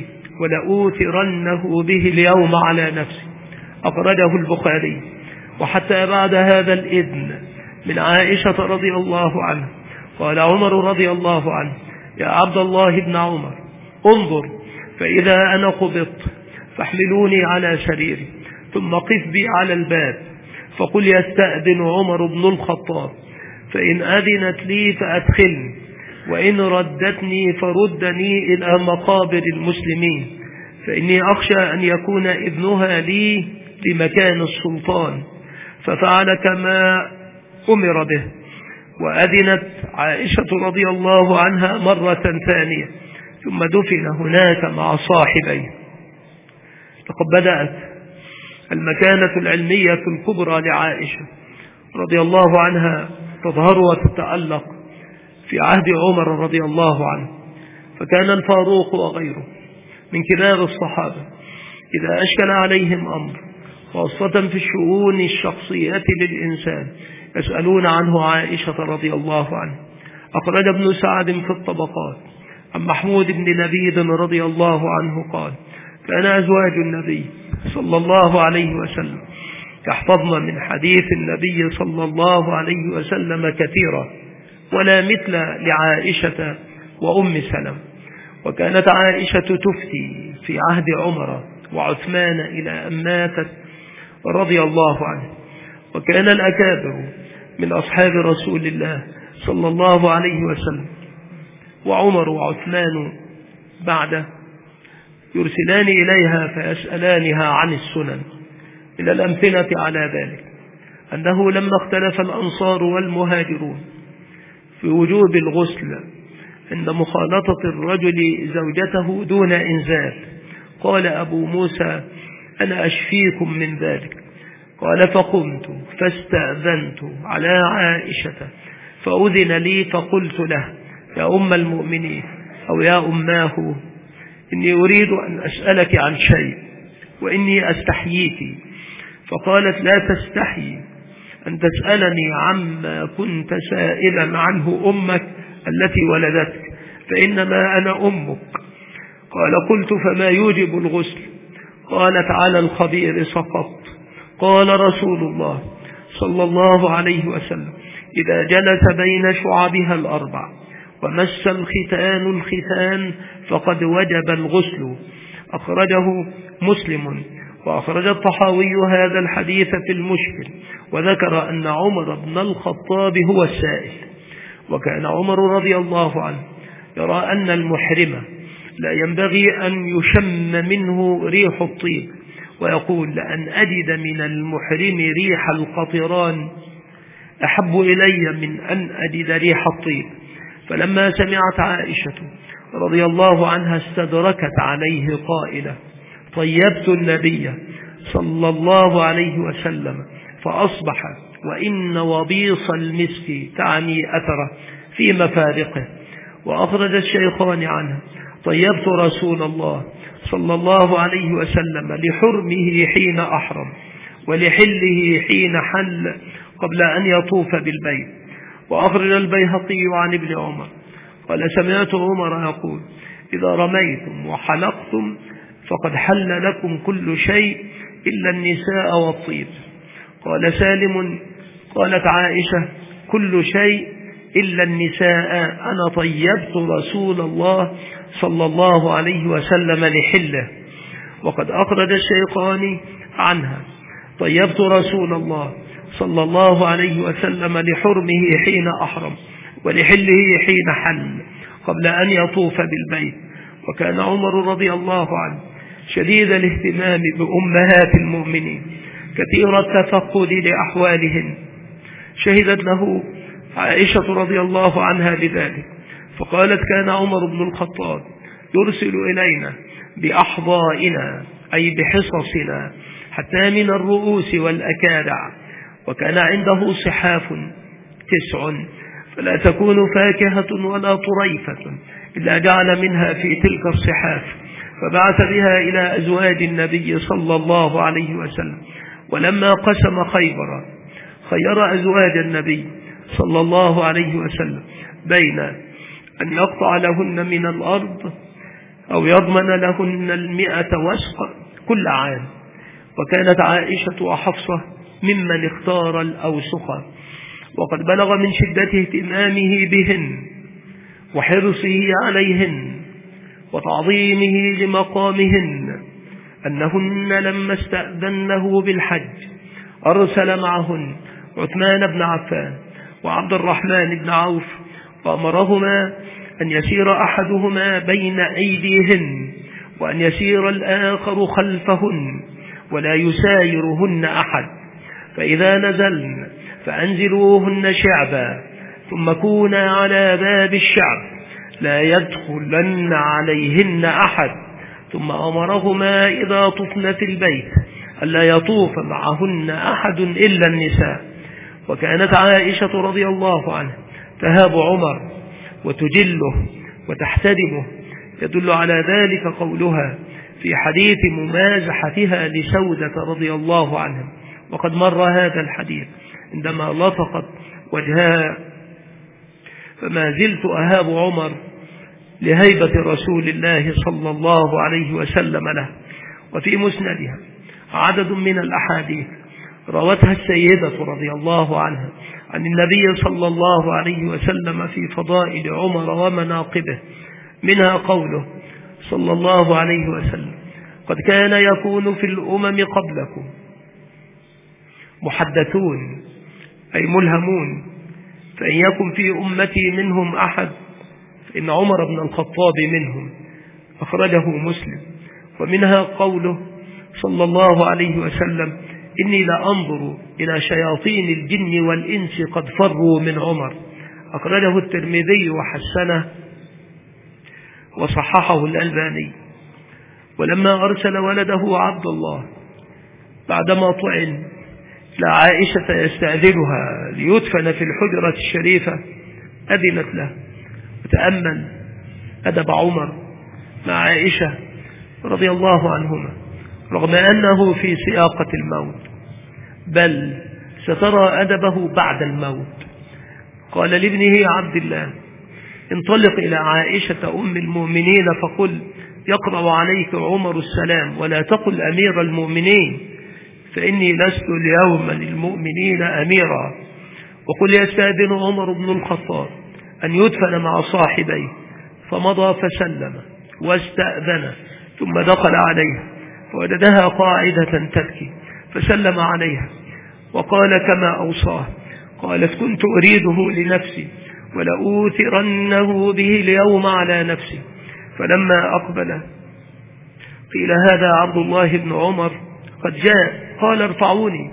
ولأوثرنه به اليوم على نفسي. أخرجه البخاري. وحتى بعد هذا الإذن من عائشة رضي الله عنها قال عمر رضي الله عنه يا عبد الله بن عمر انظر، فإذا أنا قبضت فاحملوني على سريري ثم قف بي على الباب فقل يستأذن عمر بن الخطاب، فإن أذنت لي فأدخلني، وإن ردتني فردني إلى مقابر المسلمين، فإني أخشى أن يكون إذنها لي لمكان السلطان. ففعل كما أمر به، وأذنت عائشة رضي الله عنها مرة ثانية، ثم دفن هناك مع صاحبيه. لقد بدأت المكانة العلمية الكبرى لعائشة رضي الله عنها تظهر وتتألق في عهد عمر رضي الله عنه، فكان الفاروق وغيره من كبار الصحابة إذا أشكل عليهم أمر خاصة في الشؤون الشخصية للإنسان يسألون عنه عائشة رضي الله عنه. أخرج ابن سعد في الطبقات عن محمود بن لبيد رضي الله عنه قال كان أزواج النبي صلى الله عليه وسلم يحفظن من حديث النبي صلى الله عليه وسلم كثيرا، ولا مثل لعائشة وأم سلم. وكانت عائشة تفتي في عهد عمر وعثمان إلى أن ماتت رضي الله عنه. وكان الأكابر من أصحاب رسول الله صلى الله عليه وسلم وعمر وعثمان بعده يرسلان إليها فيسألانها عن السنن. من الأمثلة على ذلك أنه لما اختلف الأنصار والمهاجرون في وجوب الغسل عند مخالطة الرجل زوجته دون إنزال، قال أبو موسى أنا أشفيكم من ذلك. قال فقمت فاستأذنت على عائشة فأذن لي فقلت له يا أم المؤمنين أو يا أماه إني أريد أن أسألك عن شيء وإني أستحييك. فقالت لا تستحيي، أن تسألني عما كنت سائلا عنه أمك التي ولدتك، فإنما أنا أمك. قال: قلت: فما يوجب الغسل؟ قالت: على الخبير سقط. قال رسول الله صلى الله عليه وسلم: إذا جلس بين شعبها الأربع ومس الختان الختان فقد وجب الغسل. أخرجه مسلم. وأخرج الطحاوي هذا الحديث في المشكل، وذكر أن عمر بن الخطاب هو السائل. وكان عمر رضي الله عنه يرى أن المحرم لا ينبغي أن يشم منه ريح الطيب، ويقول: لأن أجد من المحرم ريح القطران أحب إلي من أن أجد ريح الطيب. فلما سمعت عائشة رضي الله عنها استدركت عليه قائلة: طيبت النبي صلى الله عليه وسلم فأصبح وإن وبيص المسك تعني أثره في مفارقه. وأخرج الشيخان عنه: طيبت رسول الله صلى الله عليه وسلم لحرمه حين أحرم ولحله حين حل قبل أن يطوف بالبيت. وأخرج البيهقي عن ابن عمر قال: سمعت عمر يقول: إذا رميتم وحلقتم فقد حل لكم كل شيء إلا النساء والطيب. قال سالم: قالت عائشة: كل شيء إلا النساء، أنا طيبت رسول الله صلى الله عليه وسلم لحله. وقد أخرج الشيخان عنها: طيبت رسول الله صلى الله عليه وسلم لحرمه حين أحرم ولحله حين حل قبل أن يطوف بالبيت. وكان عمر رضي الله عنه شديد الاهتمام بأمهات المؤمنين كثير التفقد لأحوالهن. شهدت له عائشة رضي الله عنها بذلك، فقالت: كان عمر بن الخطاب يرسل إلينا بأحضائنا أي بحصصنا حتى من الرؤوس والأكادع، وكان عنده صحاف تسع فلا تكون فاكهة ولا طريفة إلا جعل منها في تلك الصحاف، فبعث بها إلى أزواج النبي صلى الله عليه وسلم. ولما قسم خيبر خير أزواج النبي صلى الله عليه وسلم بين أن يقطع لهن من الأرض أو يضمن لهن المئة وسق كل عام. وكانت عائشة وحفصة ممن اختار الأوسق، وقد بلغ من شدة اهتمامه بهن وحرصه عليهن وتعظيمه لمقامهن أنهن لما استأذنه بالحج أرسل معهن عثمان بن عفان وعبد الرحمن بن عوف، وأمرهما أن يسير أحدهما بين أيديهن وأن يسير الآخر خلفهن ولا يسايرهن أحد، فإذا نزلن فأنزلوهن شعبا ثم كونا على باب الشعب لا يدخلن عليهن أحد. ثم أمرهما إذا طفن في البيت ألا يطوف معهن أحد إلا النساء. وكانت عائشة رضي الله عنها تهاب عمر وتجله وتحترمه، يدل على ذلك قولها في حديث ممازحتها لسودة رضي الله عنها، وقد مر هذا الحديث عندما لطقت وجهها: فما زلت أهاب عمر لهيبة رسول الله صلى الله عليه وسلم له. وفي مسندها عدد من الأحاديث روتها السيدة رضي الله عنها عن النبي صلى الله عليه وسلم في فضائل عمر ومناقبه، منها قوله صلى الله عليه وسلم: قد كان يكون في الأمم قبلكم محدثون أي ملهمون، فإن يكن في أمتي منهم أحد فإن عمر بن الخطاب منهم. أخرجه مسلم. ومنها قوله صلى الله عليه وسلم: إني لأنظر إلى شياطين الجن والإنس قد فروا من عمر. أخرجه الترمذي وحسنه وصححه الألباني. ولما أرسل ولده عبد الله بعدما طعن إلى عائشة يستأذنها ليدفن في الحجرة الشريفة أذنت له. وتأمل أدب عمر مع عائشة رضي الله عنهما رغم أنه في سياقة الموت، بل سترى أدبه بعد الموت. قال لابنه عبد الله: انطلق إلى عائشة أم المؤمنين فقل يقرأ عليك عمر السلام، ولا تقل أمير المؤمنين، فإني لست اليوم للمؤمنين أميرا. وقل يستأذن عمر بن الخطاب أن يدفن مع صاحبيه، فمضى فسلم واستأذن، ثم دخل عليها فوجدها قاعدة تبكي، فسلم عليها وقال كما أوصاه. قالت: كنت أريده لنفسي ولأوثرنه به اليوم على نفسي. فلما أقبل قيل: هذا عبد الله بن عمر قد جاء. قال: ارفعوني،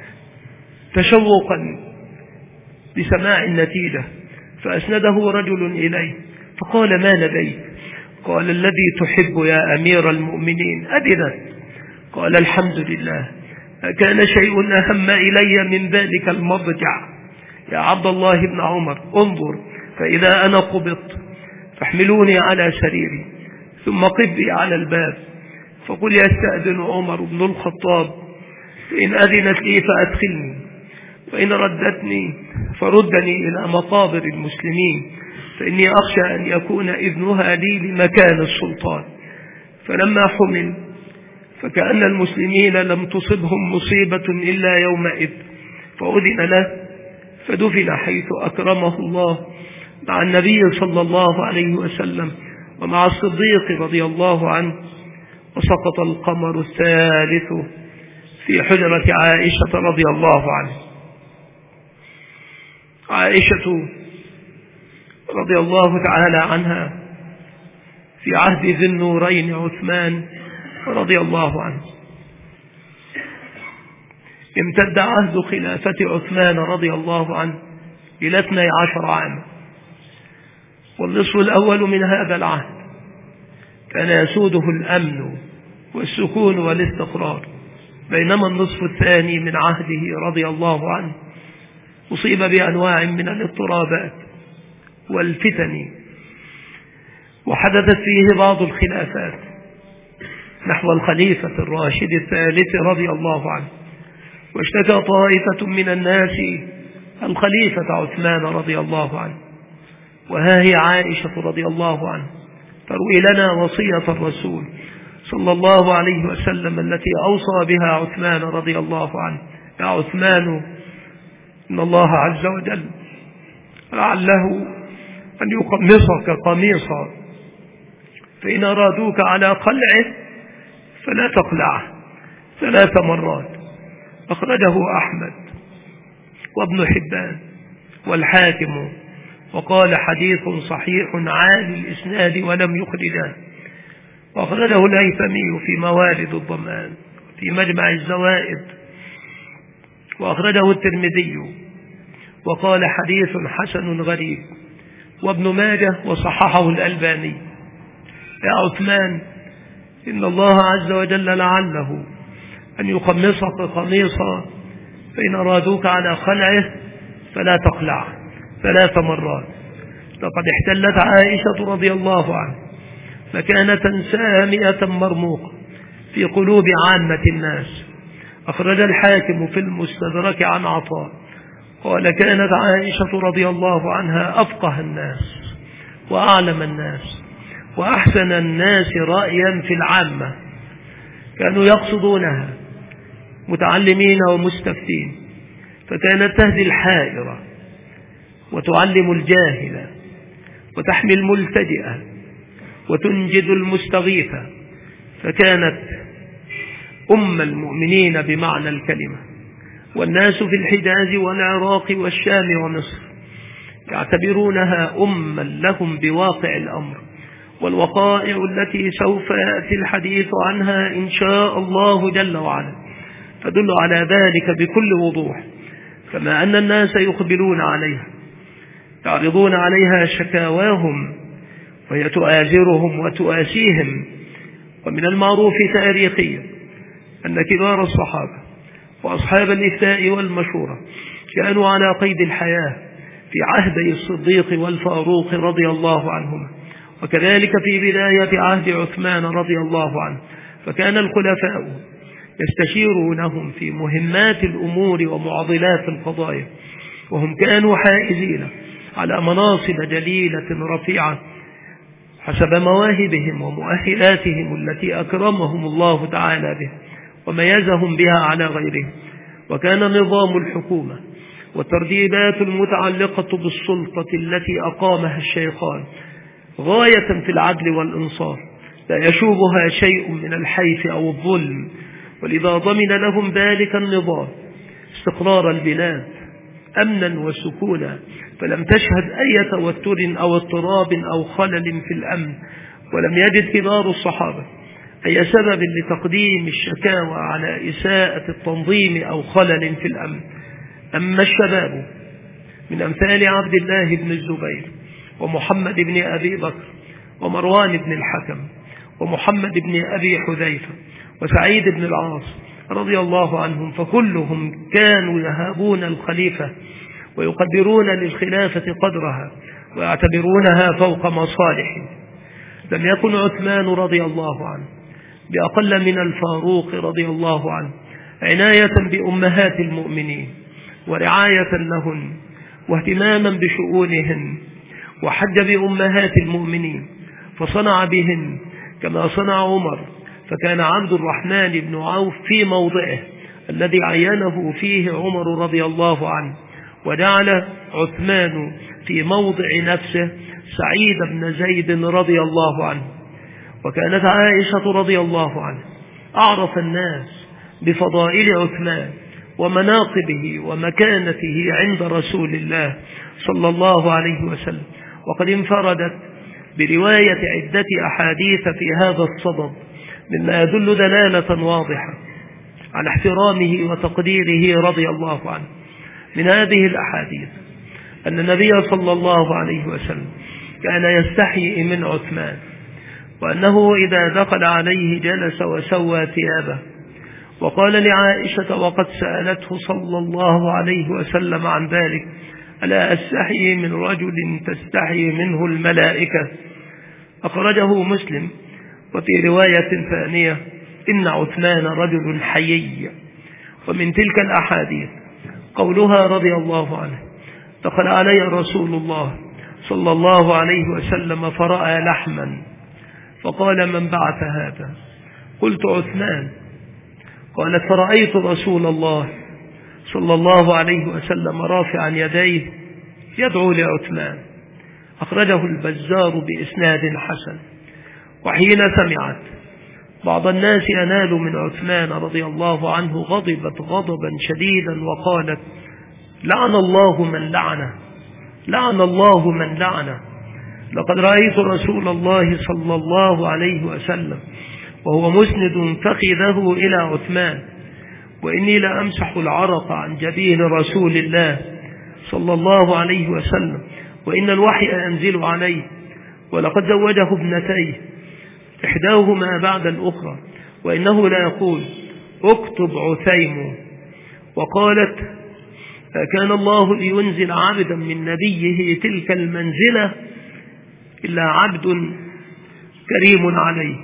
تشوقا بسماع النتيجة. فأسنده رجل إليه فقال: ما لديك؟ قال: الذي تحب يا أمير المؤمنين أذنت. قال: الحمد لله، أكان شيء أهم إلي من ذلك المضجع؟ يا عبد الله بن عمر، انظر، فإذا أنا قبضت فاحملوني على سريري، ثم قبي على الباب، فقل يستأذن عمر بن الخطاب، فإن أذنت لي فأدخلني، وإن ردتني فردني إلى مقابر المسلمين، فإني أخشى أن يكون إذنها لي لمكان السلطان. فلما حمل فكأن المسلمين لم تصبهم مصيبة إلا يومئذ، فأذن له فدفن حيث أكرمه الله مع النبي صلى الله عليه وسلم ومع الصديق رضي الله عنه. وسقط القمر الثالث في حجرة عائشة رضي الله عنها. عائشة رضي الله تعالى عنها في عهد ذي النورين عثمان رضي الله عنه امتد عهد خلافة عثمان رضي الله عنه إلى اثني عشر عاما، والنصف الأول من هذا العهد كان يسوده الأمن والسكون والاستقرار، بينما النصف الثاني من عهده رضي الله عنه أصيب بأنواع من الاضطرابات والفتن، وحدثت فيه بعض الخلافات نحو الخليفة الراشد الثالث رضي الله عنه. واشتكى طائفة من الناس الخليفة عثمان رضي الله عنه، وها هي عائشة رضي الله عنه تروي لنا وصية الرسول صلى الله عليه وسلم التي أوصى بها عثمان رضي الله عنه: يا عثمان، إن الله عز وجل لعله أن يقمصك قميصا، فإن أرادوك على قلعه فلا تقلعه ثلاث مرات. أخرجه أحمد وابن حبان والحاكم، وقال حديث صحيح عالي الإسناد ولم يخرجه. وأخرجه الهيثمي في موارد الضمان في مجمع الزوائد، وأخرجه الترمذي وقال حديث حسن غريب، وابن ماجه وصححه الألباني. يا عثمان، إن الله عز وجل لعله أن يقمصك قميصا، فإن أرادوك على خلعه فلا تقلع ثلاث مرات. لقد احتلت عائشة رضي الله عنها مكانة سامية مرموقة في قلوب عامة الناس. أخرج الحاكم في المستدرك عن عطاء قال: كانت عائشة رضي الله عنها أفقه الناس وأعلم الناس وأحسن الناس رأيا في العامة، كانوا يقصدونها متعلمين ومستفتين، فكانت تهدي الحائرة وتعلم الجاهلة وتحمي الملتجئة وتنجد المستغيثة، فكانت أم المؤمنين بمعنى الكلمة. والناس في الحجاز والعراق والشام ومصر يعتبرونها أما لهم بواقع الأمر، والوقائع التي سوف يأتي الحديث عنها إن شاء الله جل وعلا تدل على ذلك بكل وضوح. كما أن الناس يقبلون عليها يعرضون عليها شكاواهم وهي تؤازرهم وتؤاسيهم. ومن المعروف تاريخيا أن كبار الصحابة وأصحاب الإفتاء والمشورة كانوا على قيد الحياة في عهدي الصديق والفاروق رضي الله عنهما، وكذلك في بداية عهد عثمان رضي الله عنه. فكان الخلفاء يستشيرونهم في مهمات الأمور ومعضلات القضايا، وهم كانوا حائزين على مناصب جليلة رفيعة حسب مواهبهم ومؤهلاتهم التي أكرمهم الله تعالى بها وميزهم بها على غيرهم. وكان نظام الحكومة والترتيبات المتعلقة بالسلطة التي أقامها الشيخان غاية في العدل والإنصاف، لا يشوبها شيء من الحيف أو الظلم، ولذا ضمن لهم ذلك النظام استقرار البلاد أمنا وسكونا، فلم تشهد أي توتر أو اضطراب أو خلل في الأمن، ولم يجد كبار الصحابة أي سبب لتقديم الشكاوى على إساءة التنظيم أو خلل في الأمن. أما الشباب من أمثال عبد الله بن الزبير ومحمد بن أبي بكر ومروان بن الحكم ومحمد بن أبي حذيفة وسعيد بن العاص رضي الله عنهم، فكلهم كانوا يهابون الخليفة ويقدرون للخلافة قدرها ويعتبرونها فوق مصالحهم. لم يكن عثمان رضي الله عنه بأقل من الفاروق رضي الله عنه عناية بأمهات المؤمنين ورعاية لهن واهتماما بشؤونهن، وحج بأمهات المؤمنين فصنع بهن كما صنع عمر، فكان عبد الرحمن بن عوف في موضعه الذي عينه فيه عمر رضي الله عنه، وجعل عثمان في موضع نفسه سعيد بن زيد رضي الله عنه. وكانت عائشة رضي الله عنها أعرف الناس بفضائل عثمان ومناقبه ومكانته عند رسول الله صلى الله عليه وسلم، وقد انفردت برواية عدة أحاديث في هذا الصدد مما يدل دلالة واضحة على احترامه وتقديره رضي الله عنه. من هذه الأحاديث أن النبي صلى الله عليه وسلم كان يستحيي من عثمان، وأنه إذا دخل عليه جلس وسوى ثيابه، وقال لعائشة وقد سألته صلى الله عليه وسلم عن ذلك: ألا أستحيي من رجل تستحيي منه الملائكة؟ أخرجه مسلم. وفي رواية ثانية: إن عثمان رجل حيي. ومن تلك الأحاديث قولها رضي الله عنه: دخل علي رسول الله صلى الله عليه وسلم فرأى لحما فقال: من بعث هذا؟ قلت: عثمان. قالت: فرأيت رسول الله صلى الله عليه وسلم رافعا يديه يدعو لعثمان. أخرجه البزار بإسناد حسن. وحين سمعت بعض الناس ينال من عثمان رضي الله عنه غضبت غضبا شديدا وقالت: لعن الله من لعنه، لعن الله من لعنه، لقد رأيت رسول الله صلى الله عليه وسلم وهو مسند فخذه إلى عثمان، وإني لأمسح العرق عن جبين رسول الله صلى الله عليه وسلم، وإن الوحي ينزل عليه، ولقد زوجه ابنتيه إحداهما بعد الأخرى، وإنه لا يقول: اكتب عثيم. وقالت: كان الله لينزل عبدا من نبيه تلك المنزلة إلا عبد كريم عليه.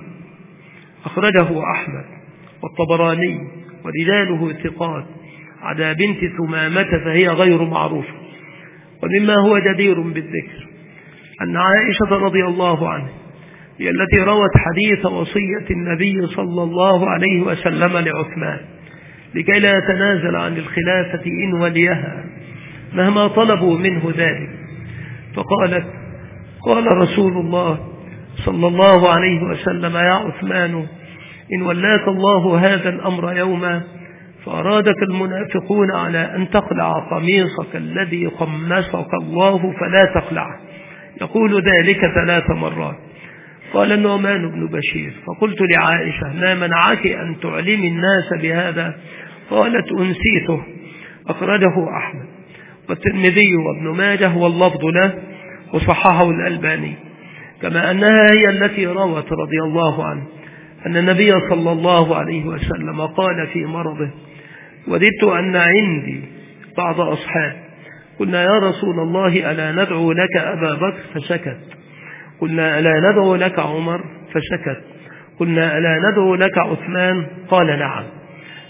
أخرجه أحمد والطبراني ورجاله ثقات عدا بنت ثمامة فهي غير معروفة. ومما هو جدير بالذكر أن عائشة رضي الله عنها هي التي روت حديث وصية النبي صلى الله عليه وسلم لعثمان لكي لا يتنازل عن الخلافة إن وليها مهما طلبوا منه ذلك، فقالت: قال رسول الله صلى الله عليه وسلم: يا عثمان، إن ولاك الله هذا الأمر يوما فأرادك المنافقون على أن تخلع قميصك الذي قمصك الله فلا تخلعه، يقول ذلك ثلاث مرات. قال النعمان بن بشير: فقلت لعائشة: ما منعك أن تعلمي الناس بهذا؟ قالت: أنسيته. أخرجه أحمد والترمذي وابن ماجه واللفظ له، وصححه الألباني. كما أنها هي التي روت رضي الله عنه أن النبي صلى الله عليه وسلم قال في مرضه: وددت أن عندي بعض أصحاب، قلنا: يا رسول الله، ألا ندعو لك أبا بكر؟ فسكت. قلنا: ألا ندعو لك عمر؟ فسكت. قلنا: ألا ندعو لك عثمان؟ قال: نعم.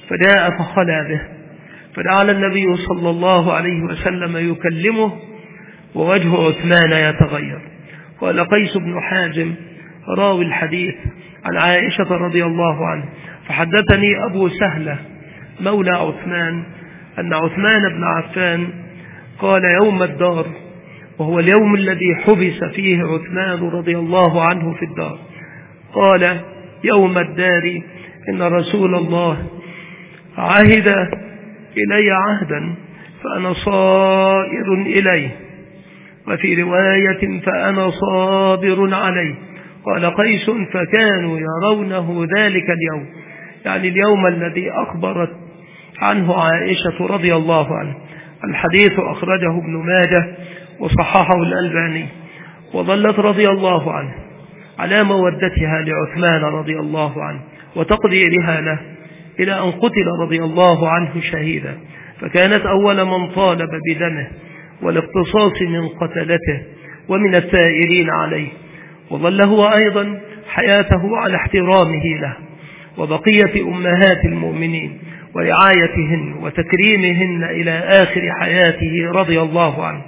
فجاء فخلع به، فجعل النبي صلى الله عليه وسلم يكلمه ووجه عثمان يتغير. قال قيس بن حازم راوي الحديث عن عائشة رضي الله عنه: فحدثني أبو سهلة مولى عثمان أن عثمان بن عفان قال يوم الدار، وهو اليوم الذي حبس فيه عثمان رضي الله عنه في الدار، قال يوم الدار إن رسول الله عهد إلي عهدا فأنا صائر إليه، وفي رواية فأنا صابر عليه. قال قيس: فكانوا يرونه ذلك اليوم، يعني اليوم الذي أخبرت عنه عائشة رضي الله عنه. الحديث أخرجه ابن ماجه وصححه الألباني. وظلت رضي الله عنه على مودتها لعثمان رضي الله عنه وتقديرها له إلى أن قتل رضي الله عنه شهيدا، فكانت أول من طالب بدمه والاقتصاص من قتلته ومن الثائرين عليه. وظل هو أيضا حياته على احترامه له وبقية أمهات المؤمنين ورعايتهن وتكريمهن إلى آخر حياته رضي الله عنه.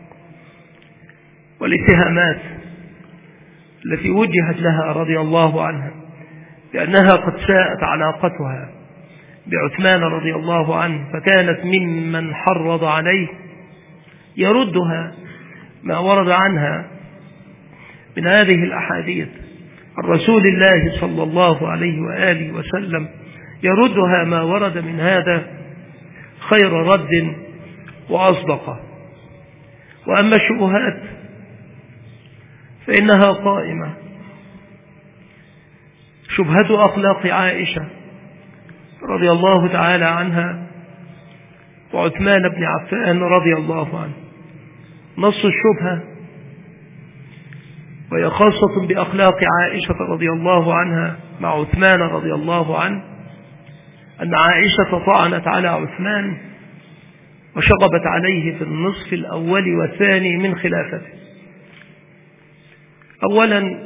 والاتهامات التي وجهت لها رضي الله عنها لأنها قد ساءت علاقتها بعثمان رضي الله عنه، فكانت ممن حرض عليه، يردها ما ورد عنها من هذه الأحاديث عن رسول الله صلى الله عليه وآله وسلم، يردها ما ورد من هذا خير رد وأصدقه. وأما الشبهات فإنها قائمة: شبهة أخلاق عائشة رضي الله تعالى عنها وعثمان بن عفان رضي الله عنه. نص الشبهة، وهي خاصة بأخلاق عائشة رضي الله عنها مع عثمان رضي الله عنه، أن عائشة طعنت على عثمان وشغبت عليه في النصف الأول والثاني من خلافته. أولا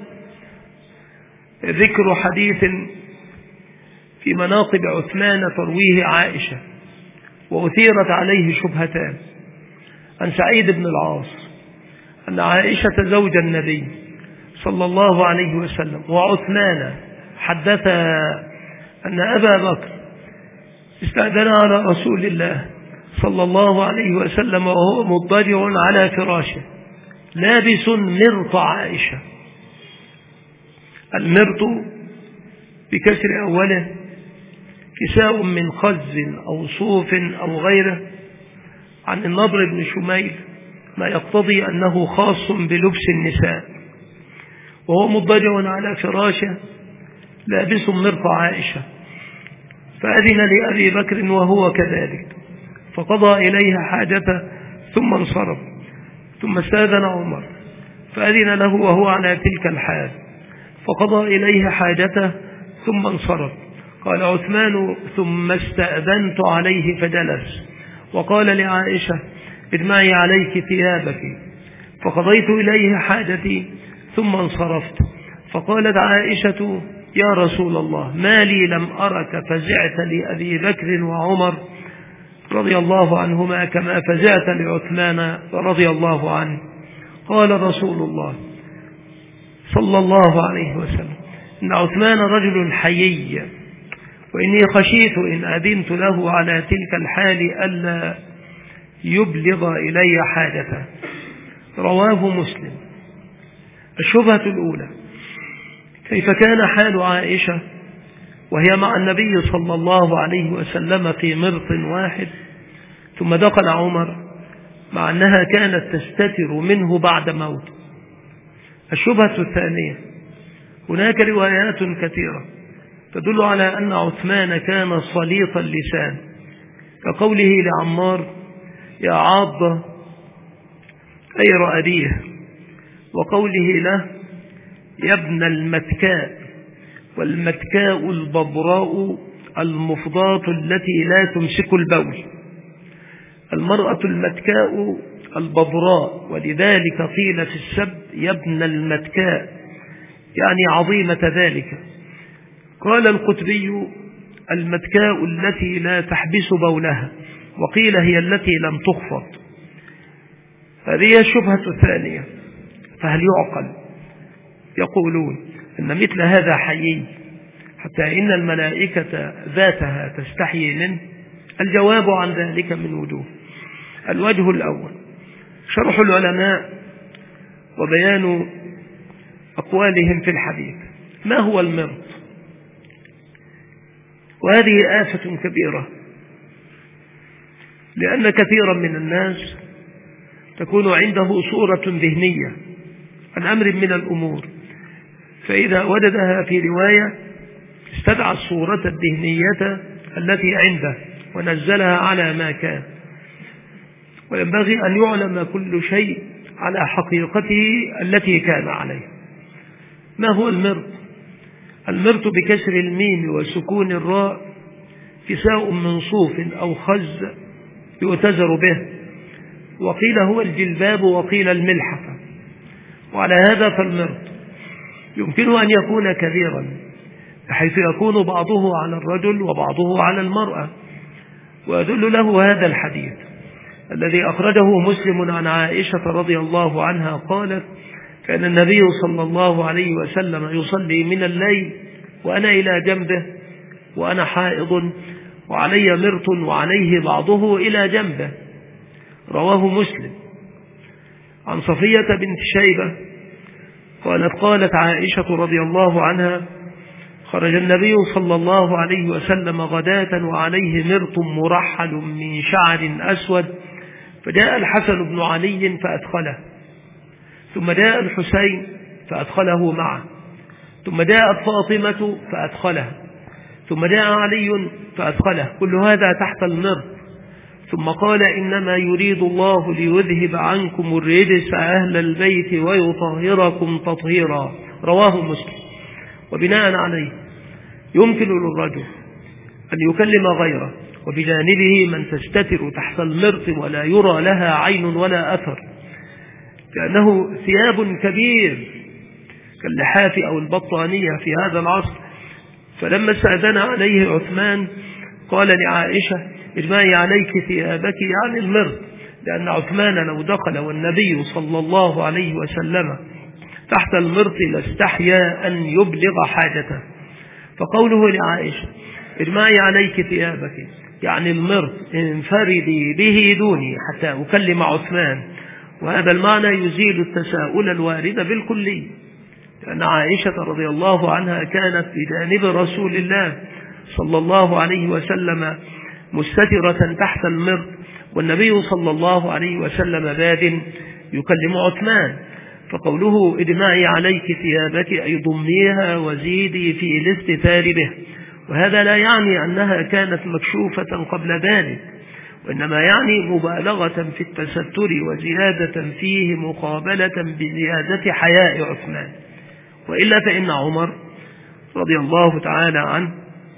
ذكر حديث في مناقب عثمان ترويه عائشة وأثيرت عليه شبهتان عن سعيد بن العاص أن عائشة زوج النبي صلى الله عليه وسلم وعثمان حدثا أن أبا بكر استأذن على رسول الله صلى الله عليه وسلم وهو مضطجع على فراشه لابس مرط عائشة. المرط بكسر أوله كساء من خز أو صوف أو غيره، عن النضر بن شميل ما يقتضي أنه خاص بلبس النساء، وهو مضطجع على فراشه لابس مرط عائشة. فأذن لأبي بكر وهو كذلك، فقضى إليها حاجته ثم انصرف، ثم استأذن عمر فأذن له وهو على تلك الحال، فقضى إليها حاجته ثم انصرف. قال عثمان: ثم استأذنت عليه فجلس، وقال لعائشة: ادمعي عليك ثيابك، فقضيت إليه حاجتي ثم انصرفت. فقالت عائشة: يا رسول الله، ما لي لم أرك فزعت لأبي بكر وعمر رضي الله عنهما كما فزعت لعثمان رضي الله عنه. قال رسول الله صلى الله عليه وسلم: إن عثمان رجل حيي، وإني خشيت إن أذنت له على تلك الحال ألا يبلغ إلي حاجته. رواه مسلم. الشبهة الأولى: كيف كان حال عائشة وهي مع النبي صلى الله عليه وسلم في مرط واحد، ثم دخل عمر مع أنها كانت تستتر منه بعد موت. الشبهة الثانية: هناك روايات كثيرة تدل على أن عثمان كان صليط اللسان، كقوله لعمار: يا عاضة غير أبيه، وقوله له: يا ابن المتكاء، والمتكاء البضراء المفضاة التي لا تمسك البول. المرأة المتكاء البضراء، ولذلك قيل في السب: يا ابن المتكاء، يعني عظيمة ذلك. قال القتبي: المتكاء التي لا تحبس بولها، وقيل هي التي لم تخفض. هذه الشبهة الثانية. فهل يعقل يقولون أن مثل هذا حيي حتى إن الملائكة ذاتها تستحيي منه؟ الجواب عن ذلك من وجوه. الوجه الأول شرح العلماء وبيان أقوالهم في الحديث. ما هو المرض؟ وهذه آفة كبيرة، لأن كثيرا من الناس تكون عنده صورة ذهنية عن أمر من الأمور، فإذا وجدها في رواية استدعى الصورة الذهنية التي عنده ونزلها على ما كان. وينبغي أن يعلم كل شيء على حقيقته التي كان عليه. ما هو المرض؟ المرض بكسر الميم وسكون الراء كساء من صوف أو خز يؤتزر به، وقيل هو الجلباب وقيل الملحفة. وعلى هذا فالمرض يمكن أن يكون كبيرا بحيث يكون بعضه على الرجل وبعضه على المرأة. ويدل له هذا الحديث الذي أخرجه مسلم عن عائشة رضي الله عنها قالت: كان النبي صلى الله عليه وسلم يصلي من الليل وأنا إلى جنبه وأنا حائض وعلي مرط وعليه بعضه إلى جنبه. رواه مسلم. عن صفية بنت شيبة قالت: قالت عائشة رضي الله عنها: خرج النبي صلى الله عليه وسلم غداة وعليه مرط مرحل من شعر أسود، فجاء الحسن بن علي فأدخله، ثم جاء الحسين فأدخله معه، ثم جاءت فاطمة فأدخلها، ثم جاء علي فأدخله، كل هذا تحت المرط. ثم قال: إنما يريد الله ليذهب عنكم الرجس أهل البيت ويطهركم تطهيرا. رواه مسلم. وبناء عليه يمكن للرجل أن يكلم غيره وبجانبه من تستتر تحت المرط ولا يرى لها عين ولا أثر، كأنه ثياب كبير كاللحاف أو البطانية في هذا العصر. فلما استأذن عليه عثمان قال لعائشة: اجمعي عليك ثيابك، يعني المرط، لأن عثمان لو دخل والنبي صلى الله عليه وسلم تحت المرط لاستحيا أن يبلغ حاجته. فقوله لعائشة: اجمعي عليك ثيابك، يعني المرط، انفردي به دوني حتى أكلم عثمان. وهذا المعنى يزيل التساؤل الوارد بالكلي، لأن عائشة رضي الله عنها كانت بجانب رسول الله صلى الله عليه وسلم مستترة تحت المرط، والنبي صلى الله عليه وسلم باد يكلم عثمان. فقوله اجمعي عليك ثيابك أي ضميها وزيدي في الاستتار به. وهذا لا يعني أنها كانت مكشوفة قبل ذلك، وإنما يعني مبالغة في التستر وزيادة فيه مقابلة بزيادة حياء عثمان. وإلا فإن عمر رضي الله تعالى عنه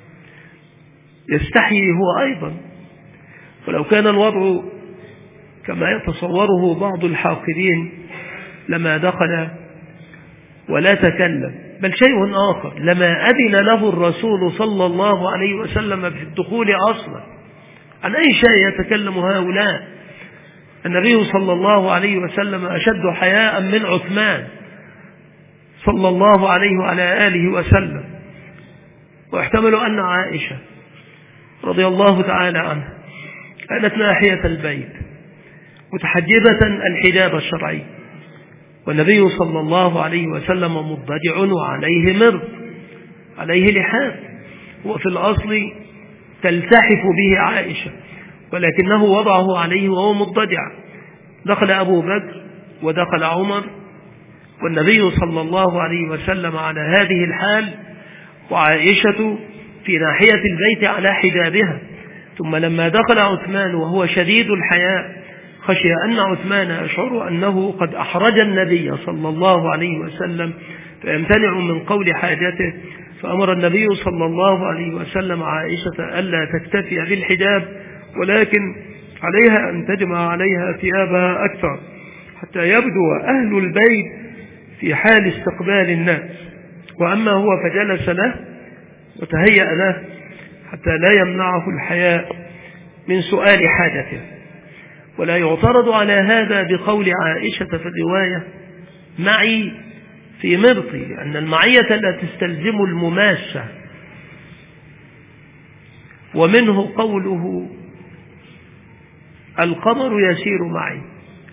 يستحيي هو أيضا، ولو كان الوضع كما يتصوره بعض الحاقدين لما دخل ولا تكلم، بل شيء آخر، لما أذن له الرسول صلى الله عليه وسلم في الدخول أصلا. عن أي شيء يتكلم هؤلاء؟ النبي صلى الله عليه وسلم أشد حياء من عثمان صلى الله عليه وعلى آله وسلم. واحتمل أن عائشة رضي الله تعالى عنها كانت ناحية البيت متحجبة الحجاب الشرعي، والنبي صلى الله عليه وسلم مضطجع وعليه مرط، عليه لحاف، وفي الأصل تلتحف به عائشة، ولكنه وضعه عليه وهو مضطجع. دخل أبو بكر ودخل عمر والنبي صلى الله عليه وسلم على هذه الحال، وعائشة في ناحية البيت على حجابها. ثم لما دخل عثمان وهو شديد الحياء خشي أن عثمان يشعر أنه قد أحرج النبي صلى الله عليه وسلم فيمتنع من قول حاجته، فأمر النبي صلى الله عليه وسلم عائشة ألا تكتفي بالحجاب، ولكن عليها أن تجمع عليها ثيابها أكثر حتى يبدو أهل البيت في حال استقبال الناس. وأما هو فجلس له وتهيأ له حتى لا يمنعه الحياء من سؤال حاجته. ولا يعترض على هذا بقول عائشة في الرواية معي في مرطي، أن المعية لا تستلزم المماسة، ومنه قوله القمر يسير معي،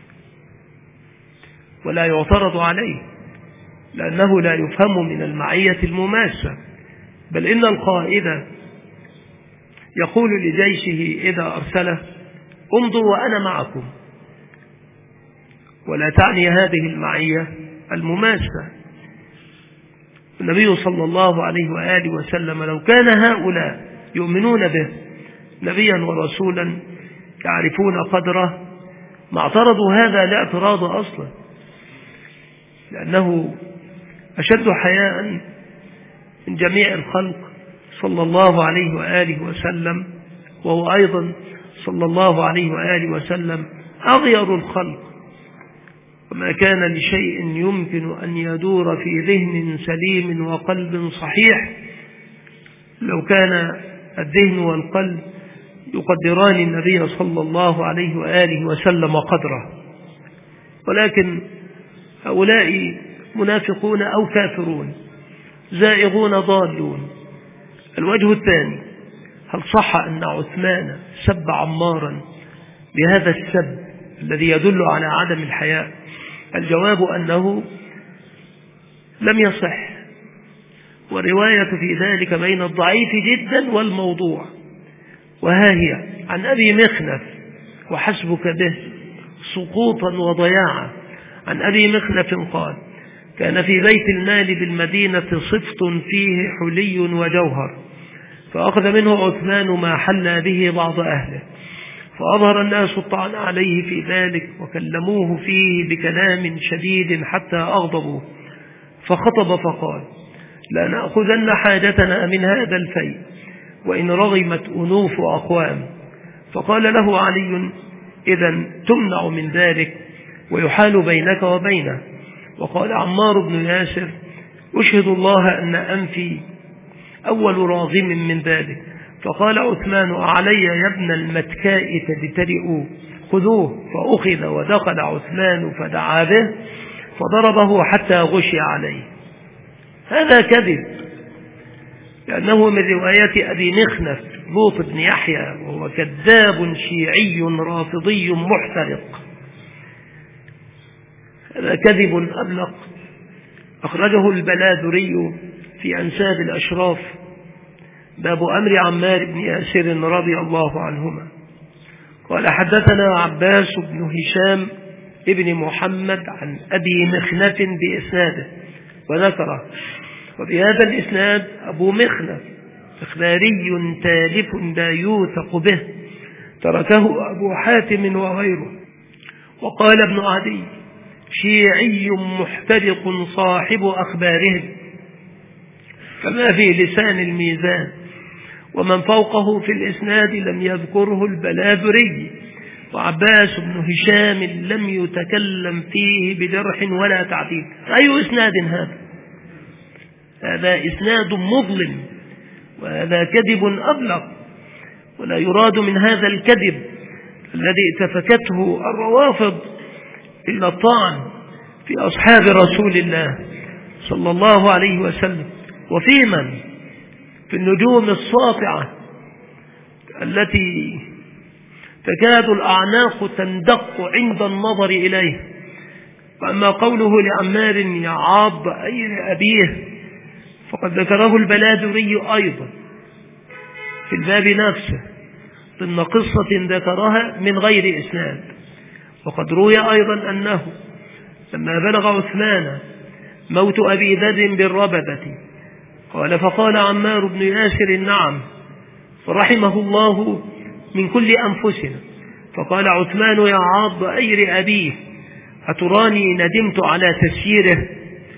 ولا يعترض عليه لأنه لا يفهم من المعية المماسة، بل إن القائد يقول لجيشه إذا أرسله امضوا وأنا معكم، ولا تعني هذه المعية المماسة. النبي صلى الله عليه وآله وسلم لو كان هؤلاء يؤمنون به نبيا ورسولا يعرفون قدره ما اعترضوا هذا لا اعتراض أصلا، لأنه أشد حياء من جميع الخلق صلى الله عليه وآله وسلم، وهو أيضا صلى الله عليه وآله وسلم أغير الخلق، وما كان لشيء يمكن أن يدور في ذهن سليم وقلب صحيح لو كان الذهن والقلب يقدران النبي صلى الله عليه وآله وسلم قدره. ولكن هؤلاء منافقون أو كافرون زائغون ضالون. الوجه الثاني، هل صح أن عثمان سب عمارا بهذا السب الذي يدل على عدم الحياء؟ الجواب أنه لم يصح، والرواية في ذلك بين الضعيف جدا والموضوع. وها هي عن أبي مخنف وحسبك به سقوطا وضياعا. عن أبي مخنف قال كان في بيت المال بالمدينة صفت فيه حلي وجوهر، فأخذ منه عثمان ما حل به بعض أهله، فأظهر الناس الطعن عليه في ذلك وكلموه فيه بكلام شديد حتى أغضبوه، فخطب فقال لنأخذن حاجتنا من هذا الفيء وإن رغمت أنوف أقوام. فقال له علي إذن تمنع من ذلك ويحال بينك وبينه. وقال عمار بن ياسر أشهد الله أن أنفي أول راغم من ذلك. فقال عثمان علي يا ابن المتكاء تجترئوا، خذوه. فأخذ ودخل عثمان فدعا به فضربه حتى غشي عليه. هذا كذب، لأنه من رواية أبي مخنف لوط بن يحيى، وهو كذاب شيعي رافضي محترق. هذا كذب أبلق أخرجه البلاذري في أنساب الأشراف باب أمر عمار بن ياسر رضي الله عنهما. قال حدثنا عباس بن هشام ابن محمد عن أبي مخنف بإسناده وذكره، وبهذا الإسناد أبو مخنف إخباري تالف لا يوثق به، تركه أبو حاتم وغيره. وقال ابن عدي شيعي محترق صاحب أخبارهم، كما في لسان الميزان. ومن فوقه في الإسناد لم يذكره البلاذري، وعباس بن هشام لم يتكلم فيه بجرح ولا تعديل. أي إسناد هذا؟ هذا إسناد مظلم، وهذا كذب أبلغ. ولا يراد من هذا الكذب الذي اتفكته الروافض إلا الطعن في أصحاب رسول الله صلى الله عليه وسلم، وفي من في النجوم الساطعة التي تكاد الأعناق تندق عند النظر إليه. وأما قوله لعمار يعاض أي أبيه فقد ذكره البلاذري أيضا في الباب نفسه ضمن قصة ذكرها من غير إسناد. وقد روي أيضا أنه لما بلغ عثمان موت أبي ذر بالربذة قال فقال عمار بن ياسر نعم فرحمه الله من كل أنفسنا. فقال عثمان يا عاض أير أبيه أتراني ندمت على تسييره؟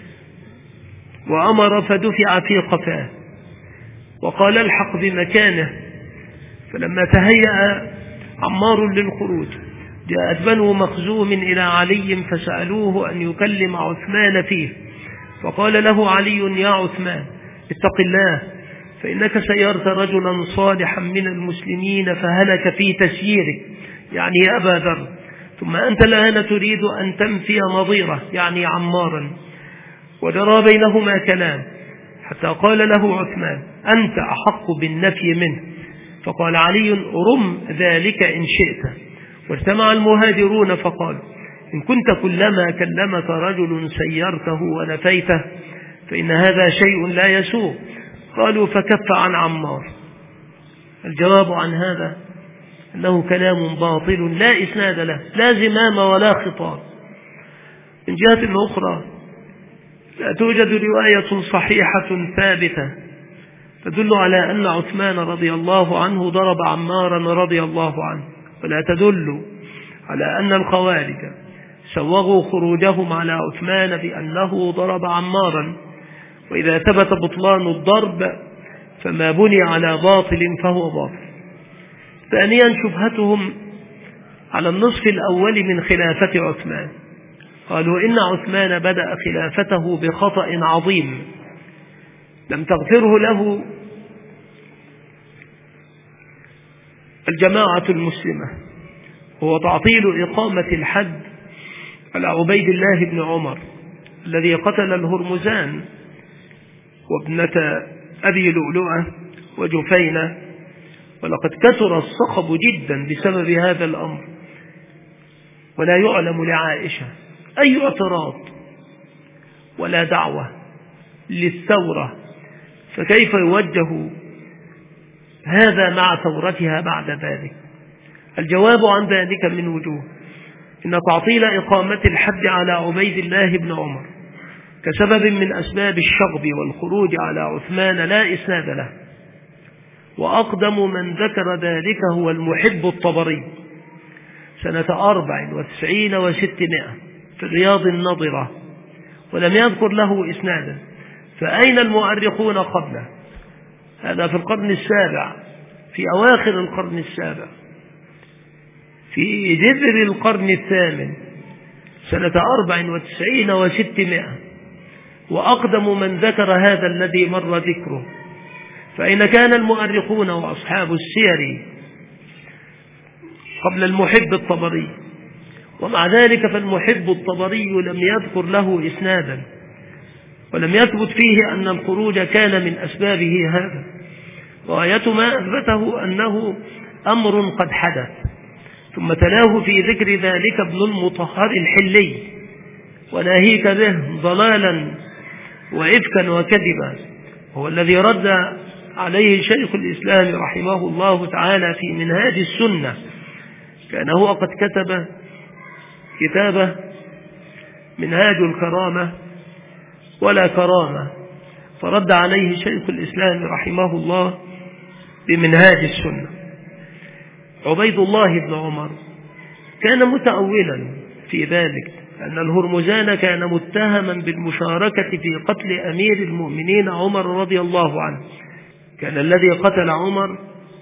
وأمر فدفع في قفاه وقال الحق بمكانه. فلما تهيأ عمار للخروج جاءت بنو مخزوم إلى علي فسألوه أن يكلم عثمان فيه، فقال له علي يا عثمان اتق الله فإنك سيرت رجلا صالحا من المسلمين فهلك في تسييرك، يعني يا أبا ذر، ثم أنت الآن تريد أن تنفي نظيره، يعني عمارا. وجرى بينهما كلام حتى قال له عثمان: أنت أحق بالنفي منه. فقال علي: رم ذلك إن شئت. واجتمع المهاجرون فقالوا: إن كنت كلما كلمك رجل سيرته ونفيته فإن هذا شيء لا يسوء. قالوا: فكف عن عمار. الجواب عن هذا أنه كلام باطل لا إسناد له، لا زمام ولا خطاب. من جهة أخرى لا توجد رواية صحيحة ثابتة تدل على أن عثمان رضي الله عنه ضرب عمارا رضي الله عنه، ولا تدل على أن الخوارج سوغوا خروجهم على عثمان بأنه ضرب عمارا. وإذا ثبت بطلان الضرب فما بني على باطل فهو باطل. ثانيا شبهتهم على النصف الأول من خلافة عثمان. قالوا إن عثمان بدأ خلافته بخطأ عظيم لم تغفره له الجماعة المسلمة، هو تعطيل إقامة الحد على عبيد الله بن عمر الذي قتل الهرمزان وابنة أبي لؤلؤة وجفينة. ولقد كثر الصخب جدا بسبب هذا الأمر، ولا يعلم لعائشة أي اعتراض ولا دعوة للثورة، فكيف يوجه هذا مع ثورتها بعد ذلك؟ الجواب عن ذلك من وجوه: إن تعطيل إقامة الحد على عبيد الله بن عمر كسبب من أسباب الشغب والخروج على عثمان لا إسناد له. وأقدم من ذكر ذلك هو المحب الطبري سنة أربع وتسعين وستمائة في رياض النظرة، ولم يذكر له إسنادا. فأين المؤرخون قبله؟ هذا في القرن السابع، في أواخر القرن السابع، في جذر القرن الثامن سنة أربع وتسعين وستمائة، وأقدم من ذكر هذا الذي مر ذكره. فأين كان المؤرخون وأصحاب السير قبل المحب الطبري؟ ومع ذلك فالمحب الطبري لم يذكر له إسنادا، ولم يثبت فيه أن الخروج كان من أسبابه هذا. وآية ما أثبته أنه أمر قد حدث، ثم تلاه في ذكر ذلك ابن المطهر الحلي: وناهيك به ضلالا وإفكا وكذبا، هو الذي رد عليه شيخ الإسلام رحمه الله تعالى في منهاج السنة. كان هو قد كتب كتابه منهاج الكرامة ولا كرامة، فرد عليه شيخ الإسلام رحمه الله بمنهاج السنة. عبيد الله بن عمر كان متأولا في ذلك، أن الهرمزان كان متهما بالمشاركة في قتل أمير المؤمنين عمر رضي الله عنه. كان الذي قتل عمر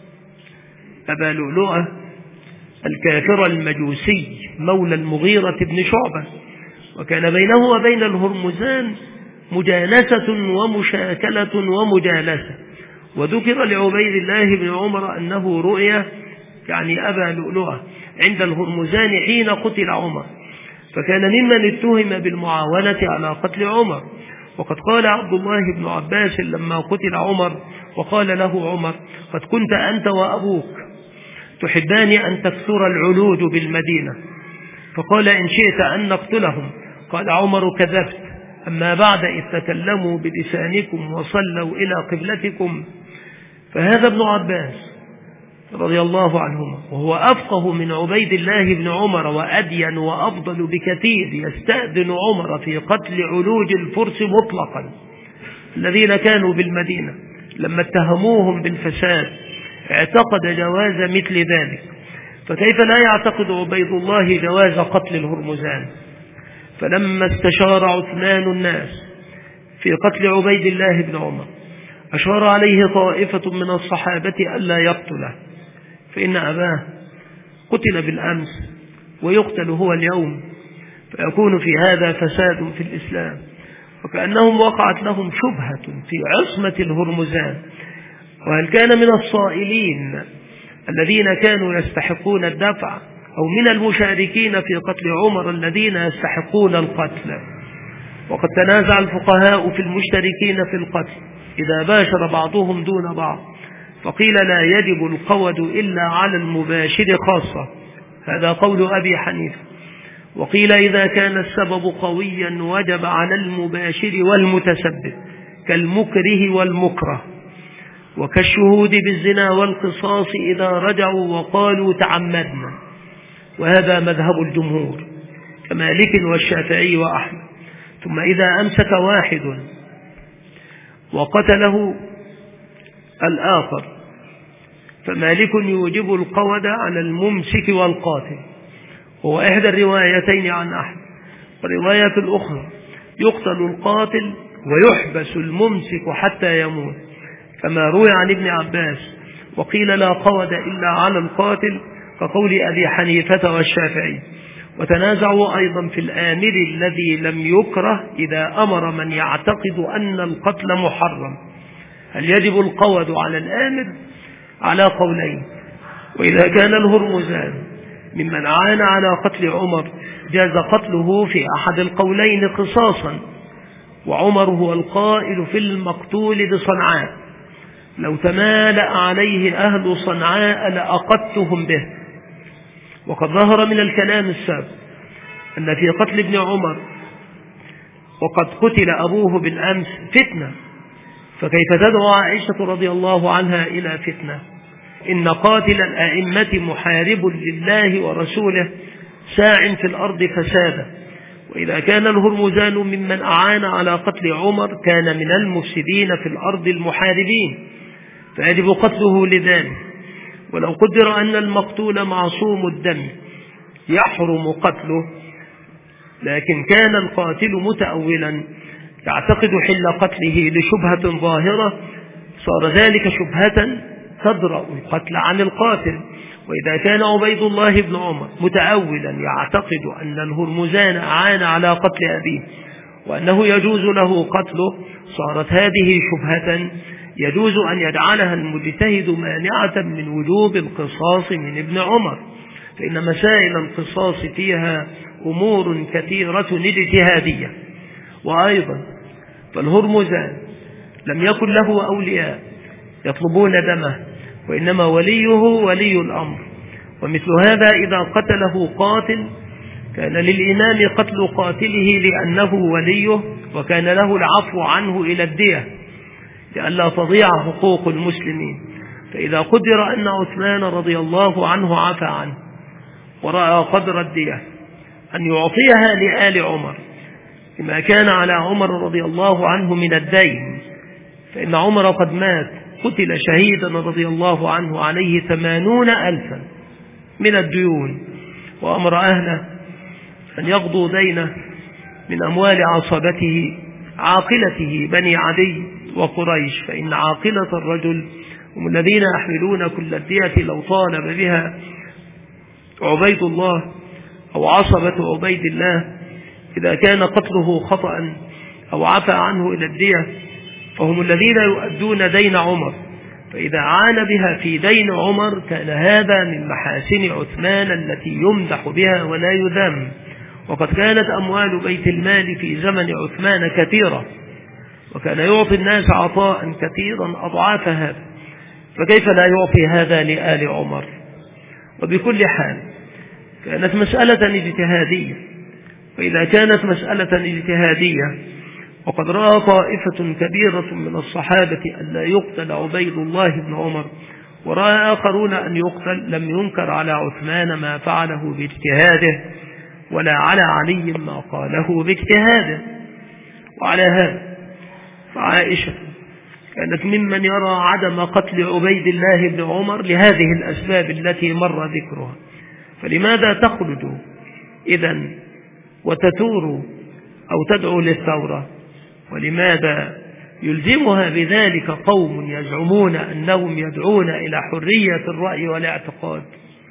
أبا لؤلؤة الكافر المجوسي مولى المغيرة بن شعبة، وكان بينه وبين الهرمزان مجانسة ومشاكلة ومجالسة. وذكر لعبيد الله بن عمر أنه رؤيا يعني أبا لؤلؤة عند الهرمزان حين قتل عمر، فكان ممن اتهم بالمعاونة على قتل عمر. وقد قال عبد الله بن عباس لما قتل عمر وقال له عمر: قد كنت أنت وأبوك تحبان أن تكثر العلوج بالمدينة، فقال: إن شئت أن نقتلهم. قال عمر: كذبت، أما بعد إذ تكلموا بلسانكم وصلوا إلى قبلتكم. فهذا ابن عباس رضي الله عنهما، وهو أفقه من عبيد الله بن عمر وأدين وأفضل بكثير، يستأذن عمر في قتل علوج الفرس مطلقا الذين كانوا بالمدينة. لما اتهموهم بالفساد اعتقد جواز مثل ذلك، فكيف لا يعتقد عبيد الله جواز قتل الهرمزان؟ فلما استشار عثمان الناس في قتل عبيد الله بن عمر أشار عليه طائفة من الصحابة ألا يقتله، فإن أباه قتل بالأمس ويقتل هو اليوم، فيكون في هذا فساد في الإسلام. وكأنهم وقعت لهم شبهة في عصمة الهرمزان، وهل كان من الصائلين الذين كانوا يستحقون الدفع أو من المشاركين في قتل عمر الذين يستحقون القتل؟ وقد تنازع الفقهاء في المشتركين في القتل إذا باشر بعضهم دون بعض، فقيل لا يجب القود إلا على المباشر خاصة، هذا قول أبي حنيفة. وقيل إذا كان السبب قويا وجب على المباشر والمتسبب كالمكره والمكره، وكالشهود بالزنا والقصاص إذا رجعوا وقالوا تعمدنا، وهذا مذهب الجمهور كمالك والشافعي وأحمد. ثم إذا أمسك واحد وقتله الآخر فمالك يوجب القود على الممسك والقاتل، وهو إحدى الروايتين عن أحمد. والرواية الأخرى يقتل القاتل ويحبس الممسك حتى يموت، كما روي عن ابن عباس. وقيل لا قود إلا على القاتل كقول أبي حنيفة والشافعي. وتنازعوا أيضا في الآمر الذي لم يكره إذا أمر من يعتقد أن القتل محرم، هل يجب القود على الآمر؟ على قولين. وإذا كان الهرمزان ممن عان على قتل عمر جاز قتله في أحد القولين قصاصا، وعمر هو القائل في المقتول بصنعاء لو تمالأ عليه أهل صنعاء لأقدتهم به. وقد ظهر من الكلام السابق أن في قتل ابن عمر وقد قتل أبوه بالأمس فتنة، فكيف تدعو عائشة رضي الله عنها إلى فتنة؟ إن قاتل الأئمة محارب لله ورسوله ساع في الأرض فسادا. وإذا كان الهرمزان ممن أعان على قتل عمر كان من المفسدين في الأرض المحاربين، فيجب قتله لذلك. ولو قدر أن المقتول معصوم الدم يحرم قتله، لكن كان القاتل متأولا يعتقد حل قتله لشبهة ظاهرة، صار ذلك شبهة تدرأ القتل عن القاتل. وإذا كان عبيد الله بن عمر متأولا يعتقد أن الهرمزان عان على قتل أبيه وأنه يجوز له قتله، صارت هذه شبهة يجوز أن يجعلها المجتهد مانعة من وجوب القصاص من ابن عمر، فإن مسائل القصاص فيها أمور كثيرة اجتهادية. وأيضا فالهرمزان لم يكن له أولياء يطلبون دمه، وإنما وليه ولي الأمر. ومثل هذا إذا قتله قاتل كان للإمام قتل قاتله لأنه وليه، وكان له العفو عنه إلى الدية لئلا تضيع حقوق المسلمين. فإذا قدر أن عثمان رضي الله عنه عفى عنه ورأى قدر الدية أن يعطيها لآل عمر لما كان على عمر رضي الله عنه من الدين، فإن عمر قد مات قتل شهيدا رضي الله عنه عليه ثمانون ألفا من الديون، وأمر أهله أن يقضوا دينه من أموال عصبته عاقلته بني عدي وقريش، فإن عاقلة الرجل هم الذين يحملون كل الدية لو طالب بها عبيد الله أو عصبة عبيد الله. إذا كان قتله خطأ أو عفى عنه إلى الدية فهم الذين يؤدون دين عمر، فإذا عان بها في دين عمر كان هذا من محاسن عثمان التي يمدح بها ولا يذم. وقد كانت أموال بيت المال في زمن عثمان كثيرة، وكان يعطي الناس عطاء كثيرا أضعاف هذا، فكيف لا يعطي هذا لآل عمر؟ وبكل حال كانت مسألة اجتهادية، وإذا كانت مسألة اجتهادية وقد رأى طائفة كبيرة من الصحابة أن لا يقتل عبيد الله بن عمر ورأى آخرون أن يقتل، لم ينكر على عثمان ما فعله باجتهاده ولا على علي ما قاله باجتهاده. وعلى هذا فعائشة كانت ممن يرى عدم قتل عبيد الله بن عمر لهذه الأسباب التي مر ذكرها. فلماذا تخرج إذن وتثور أو تدعو للثورة؟ ولماذا يلزمها بذلك قوم يزعمون أنهم يدعون إلى حرية الرأي والاعتقاد؟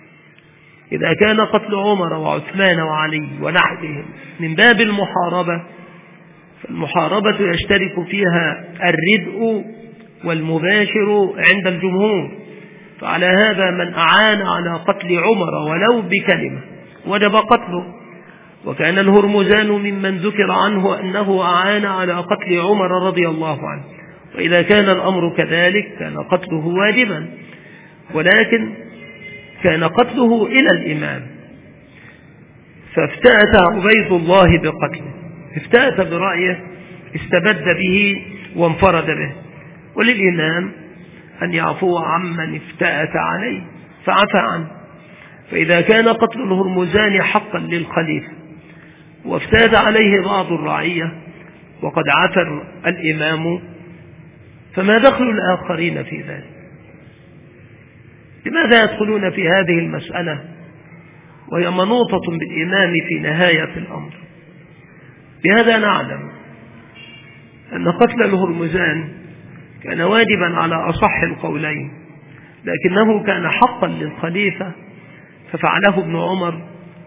إذا كان قتل عمر وعثمان وعلي ونحوهم من باب المحاربة، فالمحاربة يشترك فيها الردء والمباشر عند الجمهور، فعلى هذا من أعان على قتل عمر ولو بكلمة وجب قتله. وكان الهرمزان ممن ذكر عنه أنه أعان على قتل عمر رضي الله عنه، وإذا كان الأمر كذلك كان قتله واجبا، ولكن كان قتله إلى الإمام، فافتأت عبيد الله بقتله، افتأت برأيه، استبد به وانفرد به، وللإمام أن يعفو عمن افتأت عليه فعفى عنه. فإذا كان قتل الهرمزان حقا للخليفة وافتأت عليه بعض الرعية وقد عفى الإمام، فما دخل الآخرين في ذلك؟ لماذا يدخلون في هذه المسألة وهي منوطة بالإمام في نهاية الأمر؟ بهذا نعلم أن قتل الهرمزان كان واجبا على أصح القولين، لكنه كان حقا للخليفة ففعله ابن عمر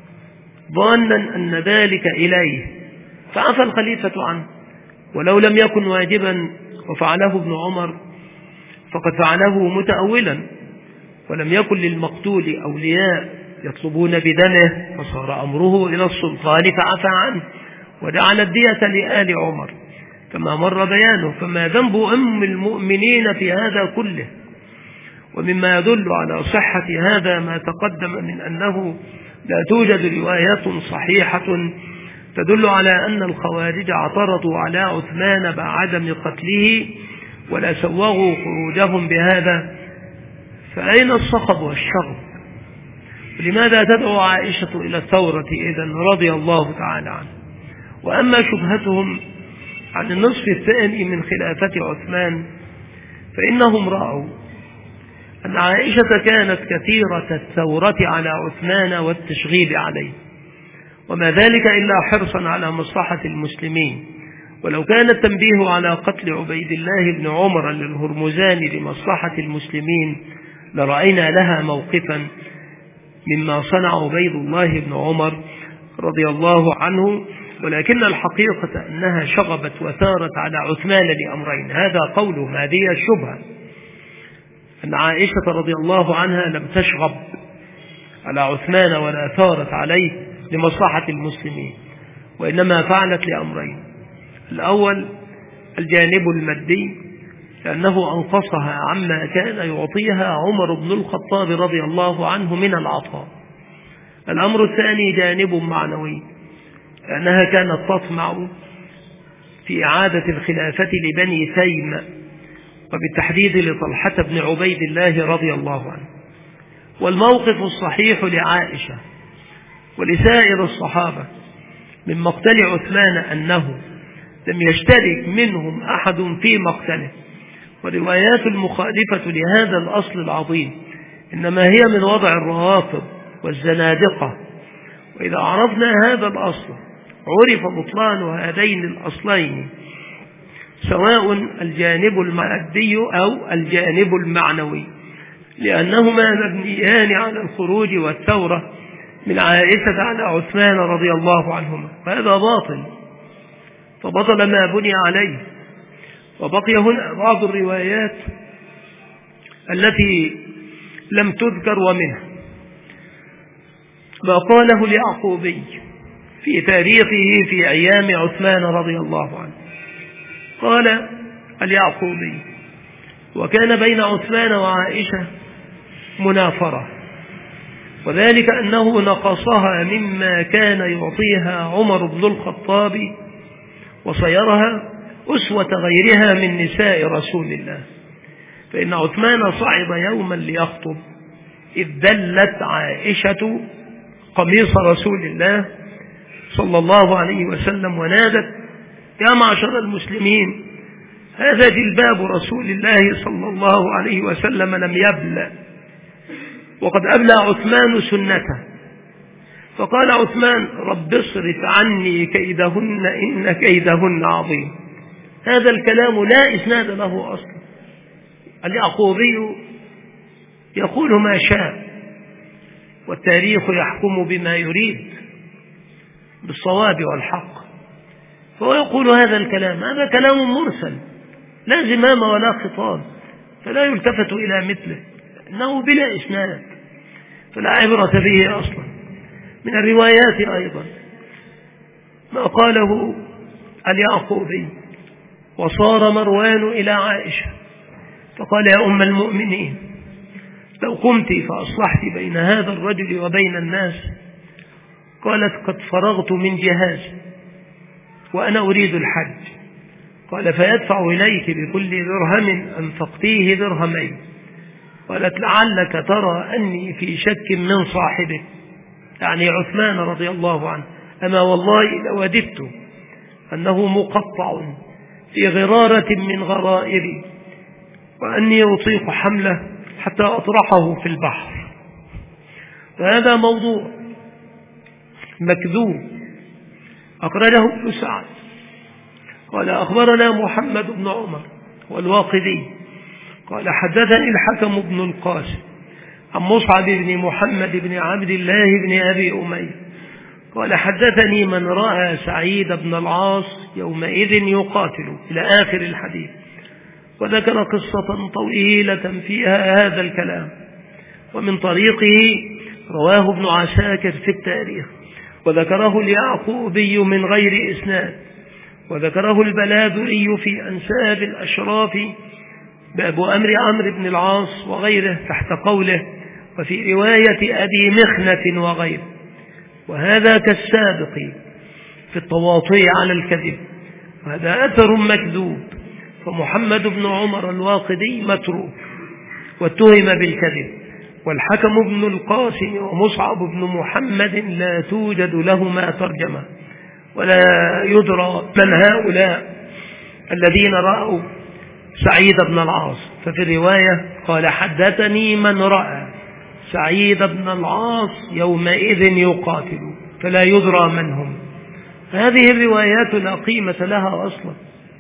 ظانا أن ذلك إليه فعفى الخليفة عنه، ولو لم يكن واجبا وفعله ابن عمر فقد فعله متأولا، ولم يكن للمقتول أولياء يطلبون بدمه فصار أمره إلى السلطان فعفى عنه وجعل الدية لآل عمر كما مر بيانه. فما ذنب أم المؤمنين في هذا كله؟ ومما يدل على صحة هذا ما تقدم من أنه لا توجد روايات صحيحة تدل على أن الخوارج اعترضوا على عثمان بعدم قتله ولا سوغوا خروجهم بهذا، فأين الصخب والشغب؟ لماذا تدعو عائشة إلى الثورة إذن رضي الله تعالى عنه؟ وأما شبهتهم عن النصف الثاني من خلافة عثمان فإنهم رأوا أن عائشة كانت كثيرة الثورة على عثمان والتشغيب عليه، وما ذلك إلا حرصا على مصلحة المسلمين. ولو كان التنبيه على قتل عبيد الله بن عمر للهرمزان لمصلحة المسلمين لرأينا لها موقفا مما صنع عبيد الله بن عمر رضي الله عنه، ولكن الحقيقة أنها شغبت وثارت على عثمان لأمرين. هذا قولهم، هذه الشبهة، أن عائشة رضي الله عنها لم تشغب على عثمان ولا ثارت عليه لمصلحة المسلمين، وإنما فعلت لأمرين: الأول الجانب المادي، لأنه أنقصها عما كان يعطيها عمر بن الخطاب رضي الله عنه من العطاء. الأمر الثاني جانب معنوي، لأنها كانت تطمع في إعادة الخلافة لبني تيم، وبالتحديد لطلحة بن عبيد الله رضي الله عنه. والموقف الصحيح لعائشة ولسائر الصحابة من مقتل عثمان أنه لم يشترك منهم أحد في مقتله، والروايات المخالفة لهذا الأصل العظيم إنما هي من وضع الروافض والزنادقة. وإذا عرفنا هذا الأصل عرف بطلان هذين الأصلين، سواء الجانب المادي أو الجانب المعنوي، لأنهما مبنيان على الخروج والثورة من عائشة على عثمان رضي الله عنهما، وهذا باطل، فبطل ما بني عليه. وبقي هنا بعض الروايات التي لم تذكر، ومنها ما قاله اليعقوبي في تاريخه في أيام عثمان رضي الله عنه. قال اليعقوبي: وكان بين عثمان وعائشة منافرة، وذلك أنه نقصها مما كان يعطيها عمر بن الخطاب وصيرها أسوة غيرها من نساء رسول الله. فإن عثمان صعد يوما ليخطب إذ دلت عائشة قميص رسول الله صلى الله عليه وسلم ونادت: يا معشر المسلمين، هذا جلباب رسول الله صلى الله عليه وسلم لم يبلى، وقد أبلى عثمان سنته. فقال عثمان: رب اصرف عني كيدهن إن كيدهن عظيم. هذا الكلام لا إسناد له أصلا، اليعقوبي يقول ما شاء، والتاريخ يحكم بما يريد بالصواب والحق، فهو يقول هذا الكلام، هذا كلام مرسل لا زمام ولا خطاب، فلا يلتفت إلى مثله، إنه بلا إسناد فلا عبرة به أصلا. من الروايات أيضا ما قاله اليعقوبي: وصار مروان إلى عائشة فقال: يا أم المؤمنين، لو قمت فأصلحت بين هذا الرجل وبين الناس. قالت: قد فرغت من جهازي وأنا أريد الحج. قال: فيدفع إليك بكل درهم أنفقتيه درهمين. قالت: لعلك ترى أني في شك من صاحبك، يعني عثمان رضي الله عنه، أما والله لوددت أنه مقطع في غرارة من غرائري وأني أطيق حمله حتى أطرحه في البحر. وهذا موضوع مكذوب أخرجه ابن سعد قال: أخبرنا محمد بن عمر والواقدي قال: حدثني الحكم بن القاسم عن مصعب بن محمد بن عبد الله بن أبي أمية قال: حدثني من رأى سعيد بن العاص يومئذ يقاتل إلى آخر الحديث، وذكر قصة طويلة فيها هذا الكلام. ومن طريقه رواه ابن عساكر في التاريخ، وذكره اليعقوبي من غير إسناد، وذكره البلابري في أنساب الأشراف باب أمر عمرو بن العاص وغيره تحت قوله: وفي رواية أبي مخنة وغيره. وهذا كالسابق في التواطي على الكذب، وهذا أثر مكذوب. فمحمد بن عمر الواقدي متروك واتهم بالكذب، والحكم بن القاسم ومصعب بن محمد لا توجد لهما ترجمة، ولا يدرى من هؤلاء الذين رأوا سعيد بن العاص. ففي الرواية قال: حدثني من رأى سعيد بن العاص يومئذ يقاتل، فلا يدرى من هم. هذه الروايات لا قيمة لها أصلا،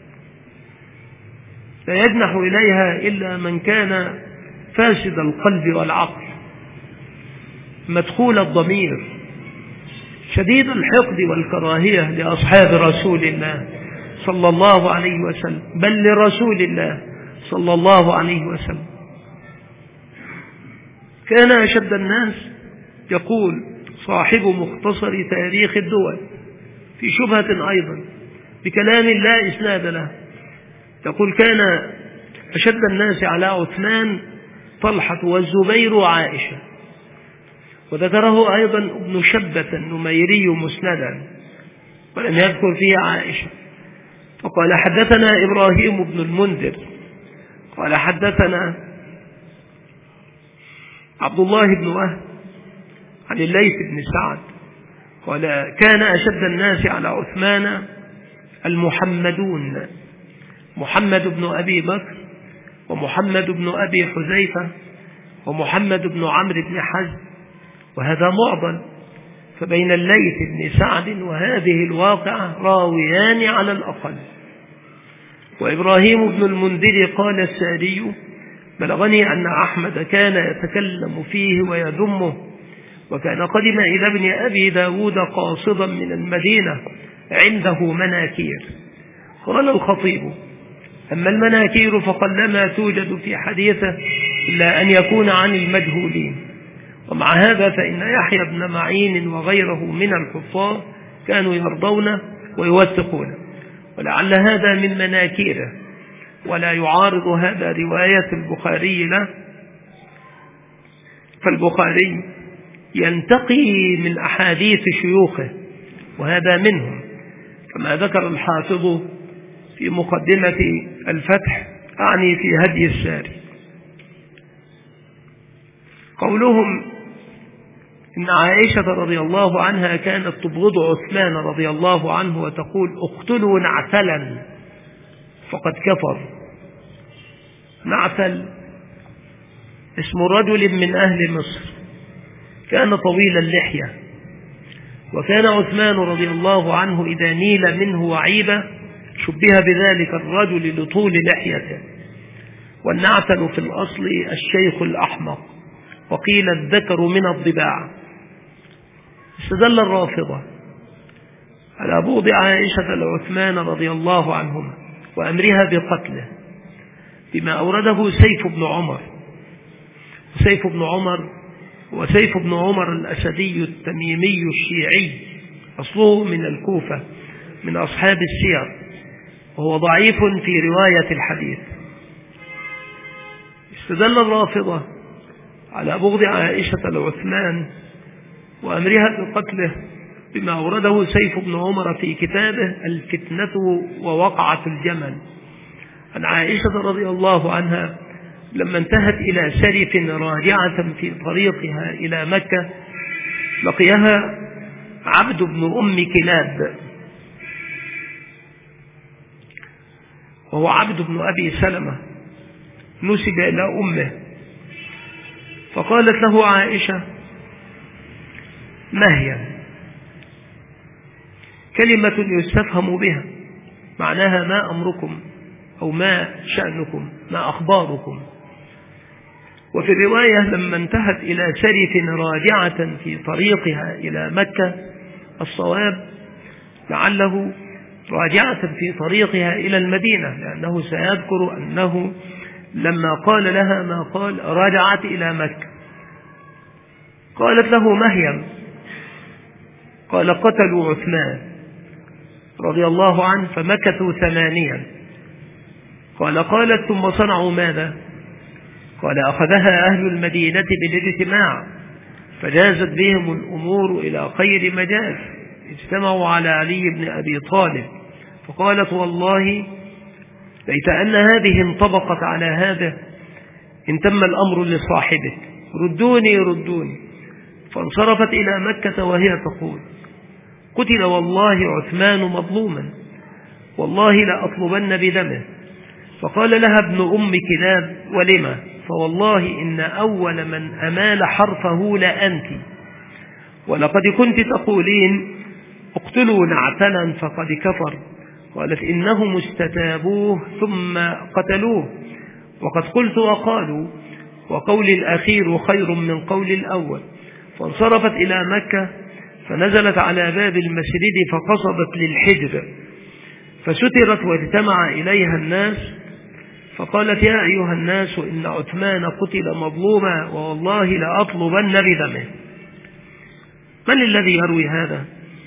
لا يجنح إليها إلا من كان فاسد القلب والعقل مدخول الضمير شديد الحقد والكراهية لأصحاب رسول الله صلى الله عليه وسلم، بل لرسول الله صلى الله عليه وسلم. كان أشد الناس يقول صاحب مختصر تاريخ الدول في شبهة أيضا بكلام لا إسناد له، يقول: كان أشد الناس على عثمان طلحة والزبير وعائشة. وذكره أيضا ابن شبة النميري مسندا ولم يذكر فيه عائشة. فقال: حدثنا إبراهيم بن المنذر قال: حدثنا عبد الله بن وهب عن الليث بن سعد قال: كان أشد الناس على عثمان المحمدون، محمد بن أبي بكر ومحمد بن أبي حذيفة ومحمد بن عمرو بن حزم. وهذا معضل، فبين الليث بن سعد وهذه الواقعة راويان على الأقل. وإبراهيم بن المنذر قال الساري: بلغني أن أحمد كان يتكلم فيه ويذمه، وكان قدم إلى ابن أبي داود قاصدا من المدينة عنده مناكير. قال الخطيب: أما المناكير فقلما توجد في حديثه إلا أن يكون عن المجهولين. ومع هذا فإن يحيى بن معين وغيره من الحفاظ كانوا يرضون ويوثقون، ولعل هذا من مناكيره، ولا يعارض هذا رواية البخاري له، فالبخاري ينتقي من أحاديث شيوخه وهذا منهم، كما ذكر الحافظ في مقدمة الفتح أعني في هدي الساري. قولهم إن عائشة رضي الله عنها كانت تبغض عثمان رضي الله عنه وتقول: اقتلوا نعتلا فقد كفر. نعتل اسم رجل من أهل مصر كان طويل اللحية، وكان عثمان رضي الله عنه إذا نيل منه وعيبة شبه بذلك الرجل لطول لحيته. والنعتل في الأصل الشيخ الأحمق، وقيل الذكر من الضباع. استدل الرافضة على بغض عائشة لعثمان رضي الله عنهما وأمرها بقتله بما أورده سيف بن عمر. سيف بن عمر وسيف بن عمر الأسدي التميمي الشيعي، أصله من الكوفة، من أصحاب السير، وهو ضعيف في رواية الحديث. استدل الرافضة على بغض عائشة لعثمان وأمرها بقتله بما أورده سيف بن عمر في كتابه الفتنة ووقعة الجمل عن عائشة رضي الله عنها لما انتهت إلى سرف راجعة في طريقها إلى مكة لقيها عبد بن أم كلاب، وهو عبد بن أبي سلمة نسب إلى أمه، فقالت له عائشة: ما هي؟ كلمة يستفهم بها معناها ما أمركم أو ما شأنكم، ما أخباركم. وفي الرواية لما انتهت إلى سرف راجعة في طريقها إلى مكة، الصواب لعله راجعة في طريقها إلى المدينة، لأنه سيذكر أنه لما قال لها ما قال رجعت إلى مكة. قالت له: مهيم. قال: قتلوا عثمان رضي الله عنه فمكثوا ثمانيا. قال: قالت: ثم صنعوا ماذا؟ قال: أخذها أهل المدينة بالاجتماع فجازت بهم الأمور إلى خير مجاز، اجتمعوا على علي بن أبي طالب فقالت: والله ليت أن هذه انطبقت على هذا إن تم الأمر لصاحبه، ردوني ردوني. فانصرفت إلى مكة وهي تقول: قتل والله عثمان مظلوما، والله لأطلبن بدمه. فقال لها ابن أم كلاب: ولما؟ فوالله إن أول من أمال حرفه لأنت، ولقد كنت تقولين اقتلوا نعتلا فقد كفر. قالت: إنهم استتابوه ثم قتلوه، وقد قلت وقالوا، وقول الأخير خير من قول الأول. فانصرفت إلى مكة فنزلت على باب المسجد فقصدت للحجر فسترت واجتمع إليها الناس، فقالت: يا أيها الناس إن عثمان قتل مظلوما والله لأطلبن بدمه. من الذي يروي هذا؟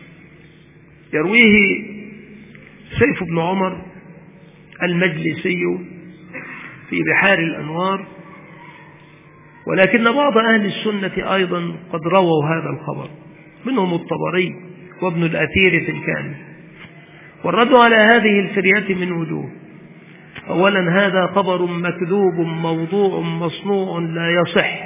يرويه سيف بن عمر المجلسي في بحار الأنوار، ولكن بعض أهل السنة أيضا قد رووا هذا الخبر، منهم الطبري وابن الأثير في الكامل. والرد على هذه الفرية من وجوه: أولا هذا خبر مكذوب موضوع مصنوع لا يصح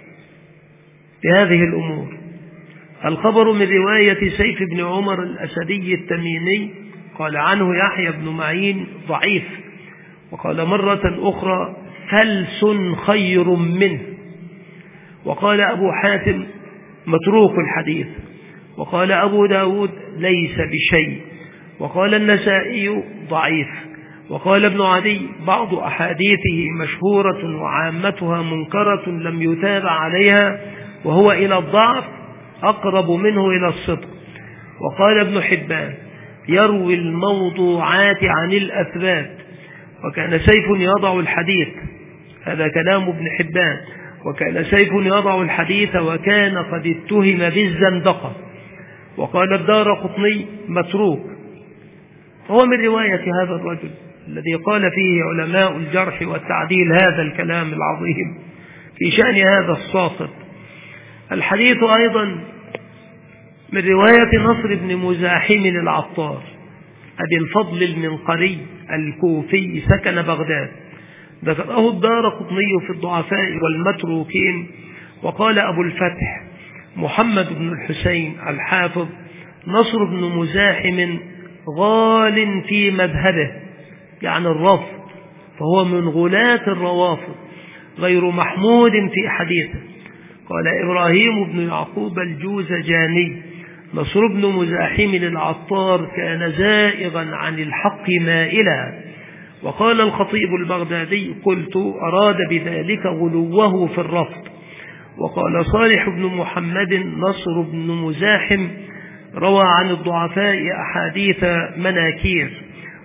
بهذه الأمور. الخبر من رواية سيف بن عمر الأسدي التميمي قال عنه يحيى بن معين ضعيف، وقال مرة أخرى فلس خير منه، وقال أبو حاتم متروك الحديث، وقال أبو داود ليس بشيء، وقال النسائي ضعيف، وقال ابن عدي بعض أحاديثه مشهورة وعامتها منكرة لم يتابع عليها وهو إلى الضعف أقرب منه إلى الصدق. وقال ابن حبان يروي الموضوعات عن الأثبات، وكان سيف يضع الحديث، هذا كلام ابن حبان، وكان سيف يضع الحديث وكان قد اتهم بالزندقة. وقال الدارقطني متروك. فهو من رواية هذا الرجل الذي قال فيه علماء الجرح والتعديل هذا الكلام العظيم في شأن هذا الساقط. الحديث أيضا من رواية نصر بن مزاحم العطار أبي الفضل المنقري الكوفي سكن بغداد، ذكره الدارقطني في الضعفاء والمتروكين. وقال أبو الفتح محمد بن الحسين الحافظ نصر بن مزاحم غال في مذهبه، يعني الرفض، فهو من غلاة الروافض غير محمود في حديثه. قال إبراهيم بن يعقوب الجوزجاني نصر بن مزاحم العطار كان زائغا عن الحق مائلا. وقال الخطيب البغدادي قلت أراد بذلك غلوه في الرفض. وقال صالح بن محمد نصر بن مزاحم روى عن الضعفاء أحاديث مناكير،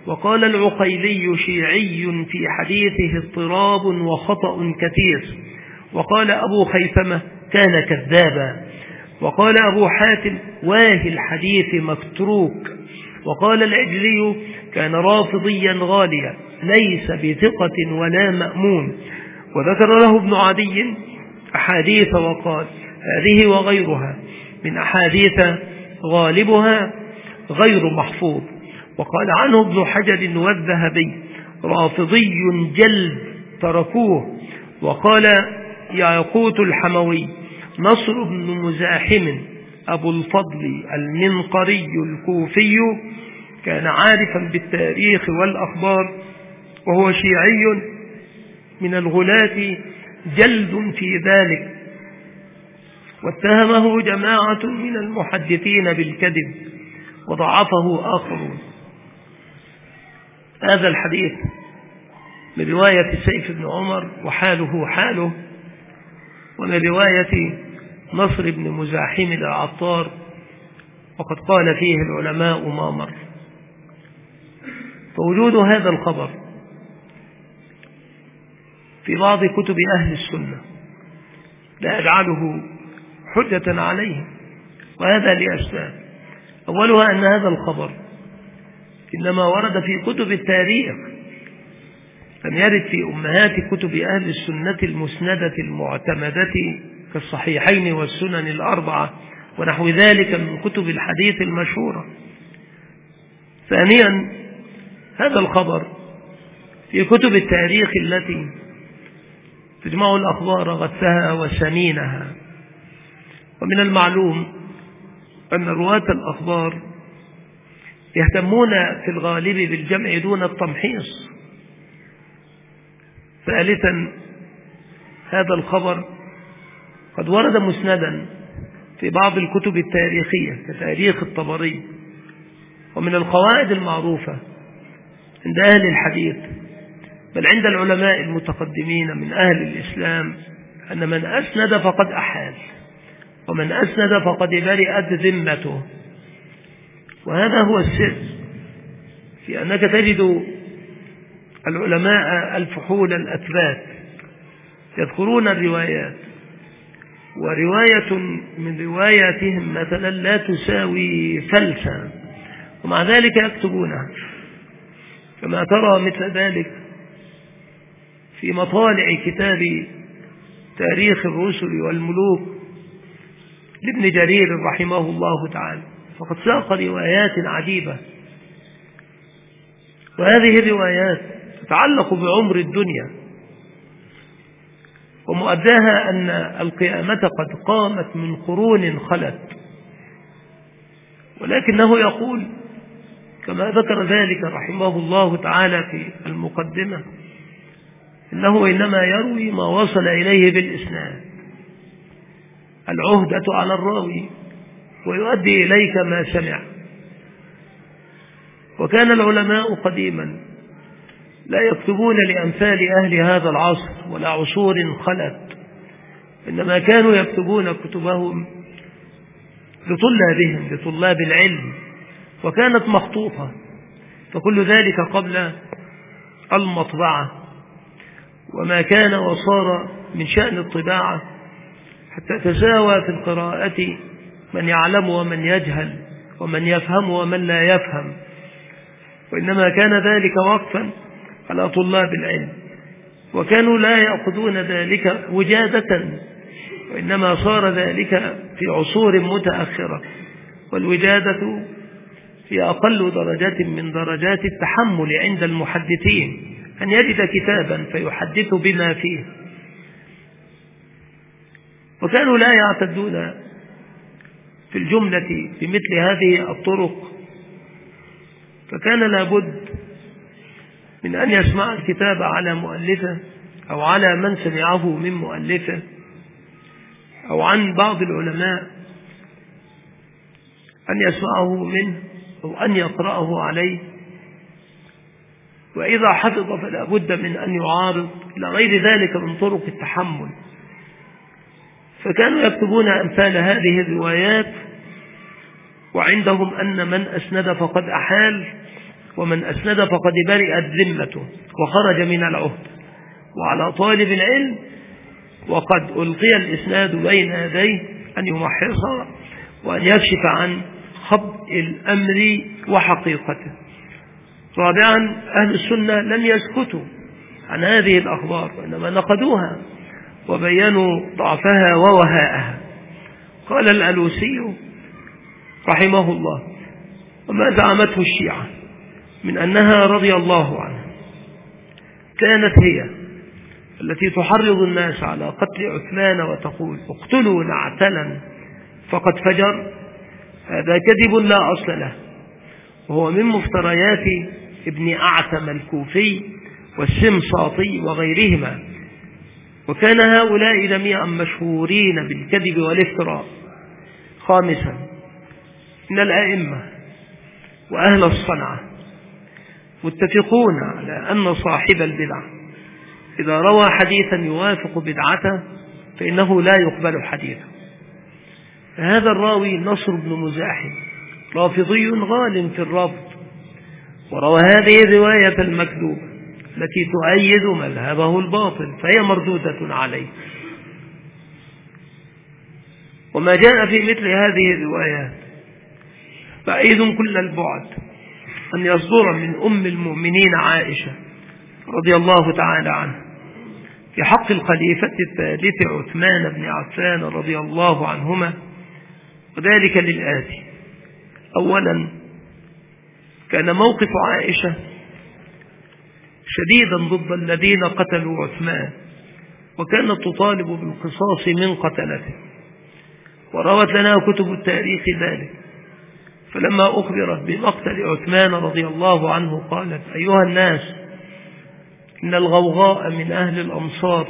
وقال العقيلي شيعي في حديثه اضطراب وخطأ كثير. وقال أبو خيثمة كان كذابا. وقال أبو حاتم واهي الحديث متروك. وقال العجلي كان رافضيا غاليا ليس بثقة ولا مأمون. وذكر له ابن عدي أحاديث وقال هذه وغيرها من أحاديث غالبها غير محفوظ. وقال عنه ابن حجر والذهبي رافضي جلد تركوه. وقال ياقوت الحموي نصر بن مزاحم أبو الفضل المنقري الكوفي كان عارفا بالتاريخ والأخبار وهو شيعي من الغلاة جلد في ذلك، واتهمه جماعة من المحدثين بالكذب وضعفه آخرون. هذا الحديث من رواية سيف بن عمر وحاله حاله، ومن رواية نصر بن مزاحم العطار، وقد قال فيه العلماء ما مر. فوجود هذا الخبر في بعض كتب أهل السنة لا يجعله حجة عليهم، وهذا لأسباب. أولها أن هذا الخبر إنما ورد في كتب التاريخ، لم يرد في أمهات كتب أهل السنة المسندة المعتمدة كالصحيحين والسنن الأربعة ونحو ذلك من كتب الحديث المشهورة. ثانيا هذا الخبر في كتب التاريخ التي تجمع الأخبار غثها وسمينها. ومن المعلوم أن رواة الأخبار يهتمون في الغالب بالجمع دون التمحيص. ثالثا هذا الخبر قد ورد مسندا في بعض الكتب التاريخية كتاريخ الطبري. ومن القواعد المعروفة عند أهل الحديث بل عند العلماء المتقدمين من أهل الإسلام أن من أسند فقد أحال، ومن أسند فقد برئت ذمته. وهذا هو السر في أنك تجد العلماء الفحول الأثبات يذكرون الروايات، ورواية من رواياتهم مثلا لا تساوي فلسا، ومع ذلك يكتبونها، كما ترى مثل ذلك في مطالع كتاب تاريخ الرسل والملوك لابن جرير رحمه الله تعالى، فقد ساق روايات عجيبة، وهذه الروايات تتعلق بعمر الدنيا، ومؤداها أن القيامة قد قامت من قرون خلت. ولكنه يقول كما ذكر ذلك رحمه الله تعالى في المقدمة إنه إنما يروي ما وصل إليه بالإسناد، العهدة على الراوي ويؤدي إليك ما سمع. وكان العلماء قديما لا يكتبون لأمثال أهل هذا العصر ولا عصور خلت، إنما كانوا يكتبون كتبهم لطلابهم لطلاب العلم، وكانت مخطوطة، فكل ذلك قبل المطبعة. وما كان وصار من شأن الطباعة حتى تساوى في القراءة من يعلم ومن يجهل، ومن يفهم ومن لا يفهم، وإنما كان ذلك وقفا على طلاب العلم، وكانوا لا يأخذون ذلك وجادة، وإنما صار ذلك في عصور متأخرة، والوجادة هي أقل درجات من درجات التحمل عند المحدثين، أن يجد كتابا فيحدث بما فيه. وكانوا لا يعتدون في الجملة بمثل هذه الطرق، فكان لابد من أن يسمع الكتاب على مؤلفه أو على من سمعه من مؤلفه أو عن بعض العلماء، أن يسمعه منه أو أن يقرأه عليه. وإذا حفظ فلا بد من أن يعارض إلى غير ذلك من طرق التحمل. فكانوا يكتبون أمثال هذه الروايات، وعندهم أن من أسند فقد أحال ومن أسند فقد برئت ذمته وخرج من العهد، وعلى طالب العلم وقد ألقي الإسناد بين يديه أن يمحصها وأن يكشف عن خبء الأمر وحقيقته. رابعا، أهل السنة لم يسكتوا عن هذه الأخبار، وإنما نقدوها وبينوا ضعفها ووهاءها. قال الألوسي رحمه الله: وما زعمته الشيعة من أنها رضي الله عنها كانت هي التي تحرض الناس على قتل عثمان وتقول اقتلوا نعتلا فقد فجر، هذا كذب لا أصل له، وهو من مفتريات ابن أعتم الكوفي والسمساطي وغيرهما. وكان هؤلاء جميعا مشهورين بالكذب والافتراء. خامسا، إن الأئمة وأهل الصنعة متفقون على أن صاحب البدع إذا روى حديثا يوافق بدعته فإنه لا يقبل حديثه. فهذا الراوي نصر بن مزاحم رافضي غال في الرفض، وروى هذه الرواية المكذوبة التي تؤيد مذهبه الباطل، فهي مردودة عليه. وما جاء في مثل هذه الروايات بعيد كل البعد أن يصدر من أم المؤمنين عائشة رضي الله تعالى عنها في حق الخليفة الثالث عثمان بن عفان رضي الله عنهما، وذلك للآتي: أولا، كان موقف عائشة شديدا ضد الذين قتلوا عثمان، وكانت تطالب بالقصاص من قتلته، وروت لنا كتب التاريخ ذلك. فلما أخبرت بمقتل عثمان رضي الله عنه قالت: أيها الناس، إن الغوغاء من أهل الأمصار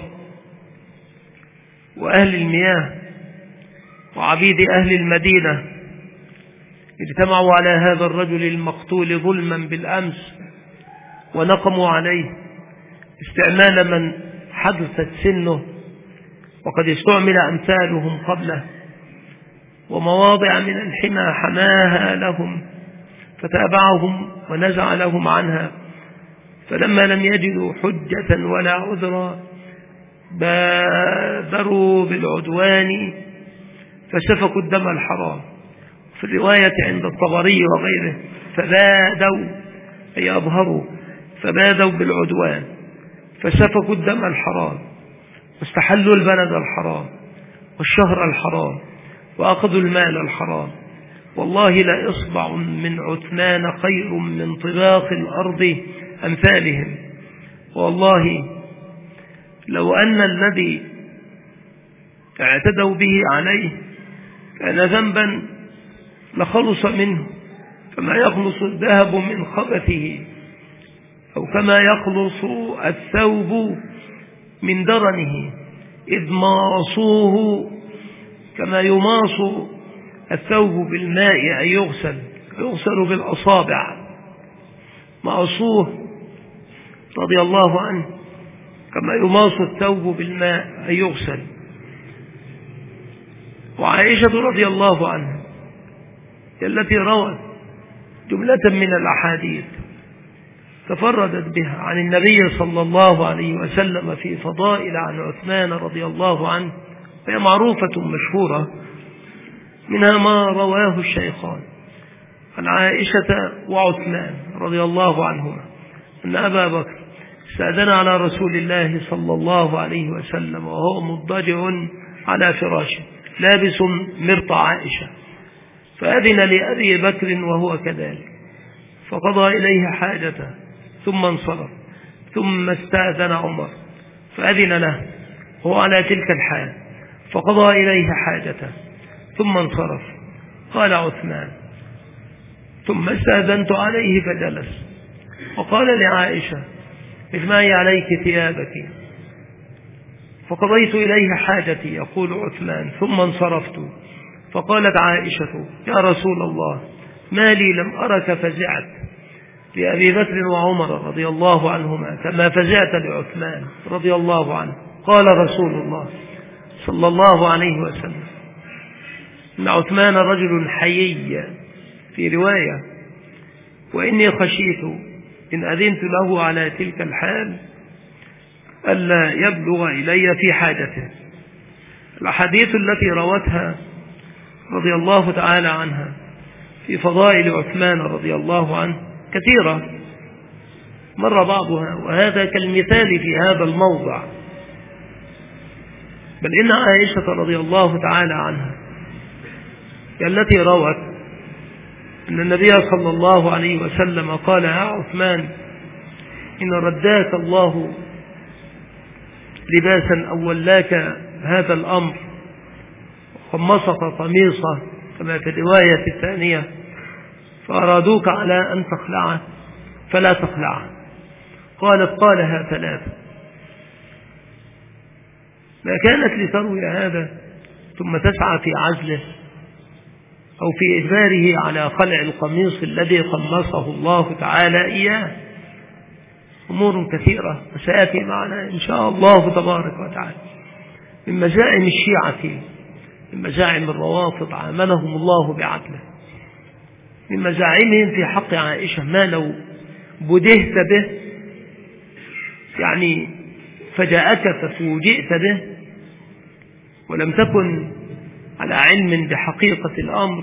وأهل المياه وعبيد أهل المدينة اجتمعوا على هذا الرجل المقتول ظلما بالأمس، ونقموا عليه استعمال من حدثت سنه وقد استعمل أمثالهم قبله، ومواضع من الحمى حماها لهم فتابعهم ونزع لهم عنها، فلما لم يجدوا حجة ولا عذرا بادروا بالعدوان فسفكوا الدم الحرام. في الرواية عند الطبري وغيره فبادوا أي أظهروا فبادوا بالعدوان فسفكوا الدم الحرام واستحلوا البلد الحرام والشهر الحرام وأخذوا المال الحرام. والله لا إصبع من عثمان خير من طباق الأرض أمثالهم، والله لو أن الذي اعتدوا به عليه كان ذنبا لخلص منه، كما يخلص الذهب من خبثه، أو كما يخلص الثوب من درنه، إذ ماصوه كما يماص الثوب بالماء أن يغسل يغسل بالأصابع. ماصوه رضي الله عنه كما يماص الثوب بالماء أن يغسل. وعائشة رضي الله عنها التي روت جملة من الأحاديث تفردت بها عن النبي صلى الله عليه وسلم في فضائل عن عثمان رضي الله عنه، وهي معروفة مشهورة، منها ما رواه الشيخان عن عائشة وعثمان رضي الله عنهما أن أبا بكر استأذن على رسول الله صلى الله عليه وسلم وهو مضطجع على فراشه لابس مرط عائشة، فأذن لأبي بكر وهو كذلك، فقضى إليه حاجته ثم انصرف، ثم استأذن عمر فأذن له وهو على تلك الحال، فقضى إليه حاجته ثم انصرف. قال عثمان: ثم استأذنت عليه فجلس، وقال لعائشة: اجمعي عليك ثيابك، فقضيت إليه حاجتي. يقول عثمان: ثم انصرفت، فقالت عائشة: يا رسول الله، ما لي لم أرك فزعت لأبي بكر وعمر رضي الله عنهما كما فزعت لعثمان رضي الله عنه. قال رسول الله صلى الله عليه وسلم: إن عثمان رجل حيي في رواية، وإني خشيت إن أذنت له على تلك الحال ألا يبلغ إلي في حاجته. الأحاديث التي روتها رضي الله تعالى عنها في فضائل عثمان رضي الله عنه كثيرة، مر بعضها وهذا كالمثال في هذا الموضع. بل إن عائشة رضي الله تعالى عنها التي روت أن النبي صلى الله عليه وسلم قال: يا عثمان إن رداك الله لباسا أو ولاك هذا الأمر وخمصك قميصه كما في الرواية الثانية فأرادوك على أن تخلعه فلا تخلعه. قالت: قالها ثلاثة. ما كانت لتروي هذا ثم تسعى في عزله أو في إجباره على خلع القميص الذي قمصه الله تعالى إياه. أمور كثيرة وسيأتي معنا إن شاء الله تبارك وتعالى من مزاعم الشيعة، من مزاعم الروافض عاملهم الله بعدله، من مزاعمهم في حق عائشة ما لو بدهت به، يعني فجاءك ففوجئت به ولم تكن على علم بحقيقة الأمر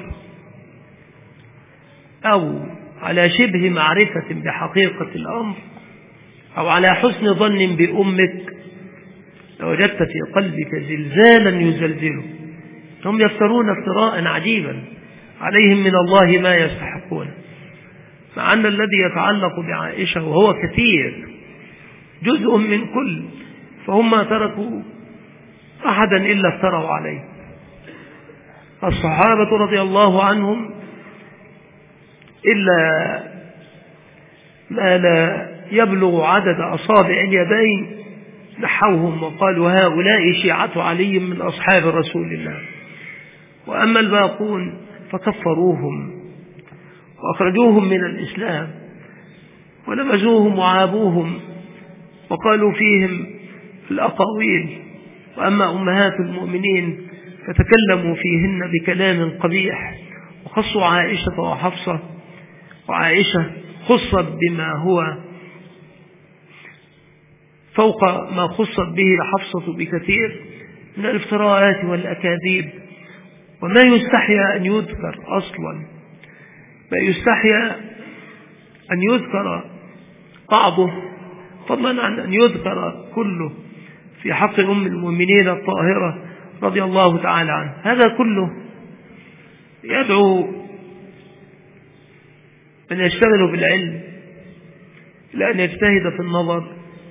أو على شبه معرفة بحقيقة الأمر أو على حسن ظن بأمك لوجدت في قلبك زلزالا يزلزله. هم يفترون افتراء عجيبا عليهم من الله ما يستحقون، مع أن الذي يتعلق بعائشة وهو كثير جزء من كل، فهم ما تركوا أحدا إلا افتروا عليه. الصحابة رضي الله عنهم إلا ما لا يبلغ عدد أصابع اليدين نحوهم وقالوا: هؤلاء شيعة علي من أصحاب رسول الله. وأما الباقون فكفروهم وأخرجوهم من الإسلام ولمزوهم وعابوهم وقالوا فيهم الأقاويل. وأما أمهات المؤمنين فتكلموا فيهن بكلام قبيح وخصوا عائشة وحفصة، وعائشة خصت بما هو فوق ما خصت به حفصة بكثير من الافتراءات والأكاذيب. وما يستحيا أن يذكر أصلا، ما يستحيا أن يذكر بعضه فضلا عن أن يذكر كله في حق أم المؤمنين الطاهرة رضي الله تعالى عنها. هذا كله يدعو من يشتغل بالعلم إلى أن يجتهد في النظر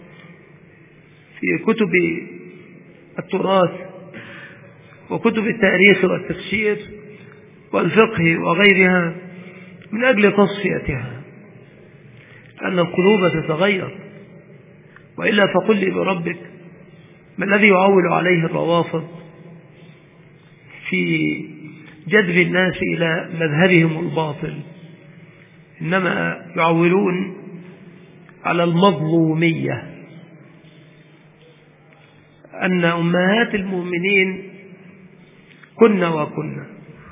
في كتب التراث وكتب التاريخ والتفسير والفقه وغيرها من أجل تصفيتها، أن القلوب تتغير. وإلا فقل لي بربك ما الذي يعول عليه الروافض في جذب الناس إلى مذهبهم الباطل؟ إنما يعولون على المظلومية، أن أمهات المؤمنين كن وكن،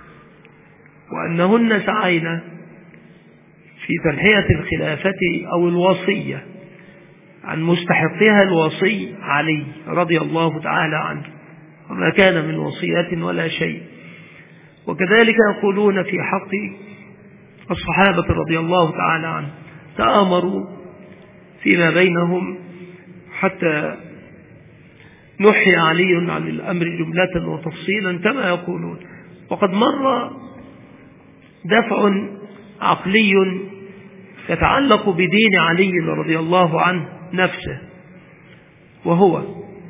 وأنهن سعينا في تنحية الخلافة أو الوصية عن مستحقها الوصي علي رضي الله تعالى عنه، وما كان من وصية ولا شيء. وكذلك يقولون في حق الصحابة رضي الله تعالى عنه تآمروا فيما بينهم حتى نحي علي عن الأمر جملة وتفصيلا كما يقولون. وقد مر دفع عقلي يتعلق بدين علي رضي الله عنه نفسه، وهو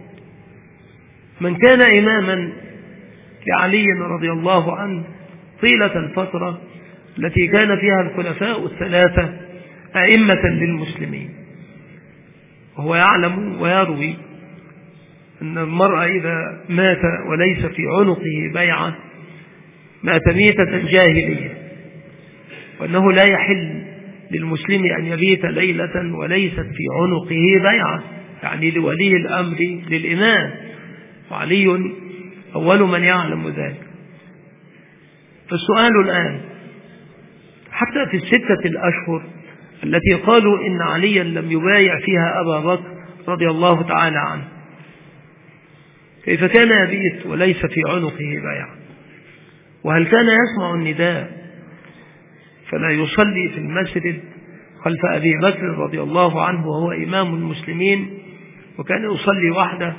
من كان إماما لعلي رضي الله عنه طيلة الفترة التي كان فيها الخلفاء الثلاثة أئمة للمسلمين، وهو يعلم ويروي أن المرء إذا مات وليس في عنقه بيعة مات ميتة جاهلية، وأنه لا يحل للمسلم أن يبيت ليلة وليست في عنقه بيعة، يعني لولي الأمر للإمام، وعلي أول من يعلم ذلك. فالسؤال الآن: حتى في الستة الأشهر التي قالوا إن عليا لم يبايع فيها أبا بكر رضي الله تعالى عنه، كيف كان يبيت وليس في عنقه بيع؟ وهل كان يسمع النداء فلا يصلي في المسجد خلف أبي بكر رضي الله عنه وهو إمام المسلمين، وكان يصلي وحده؟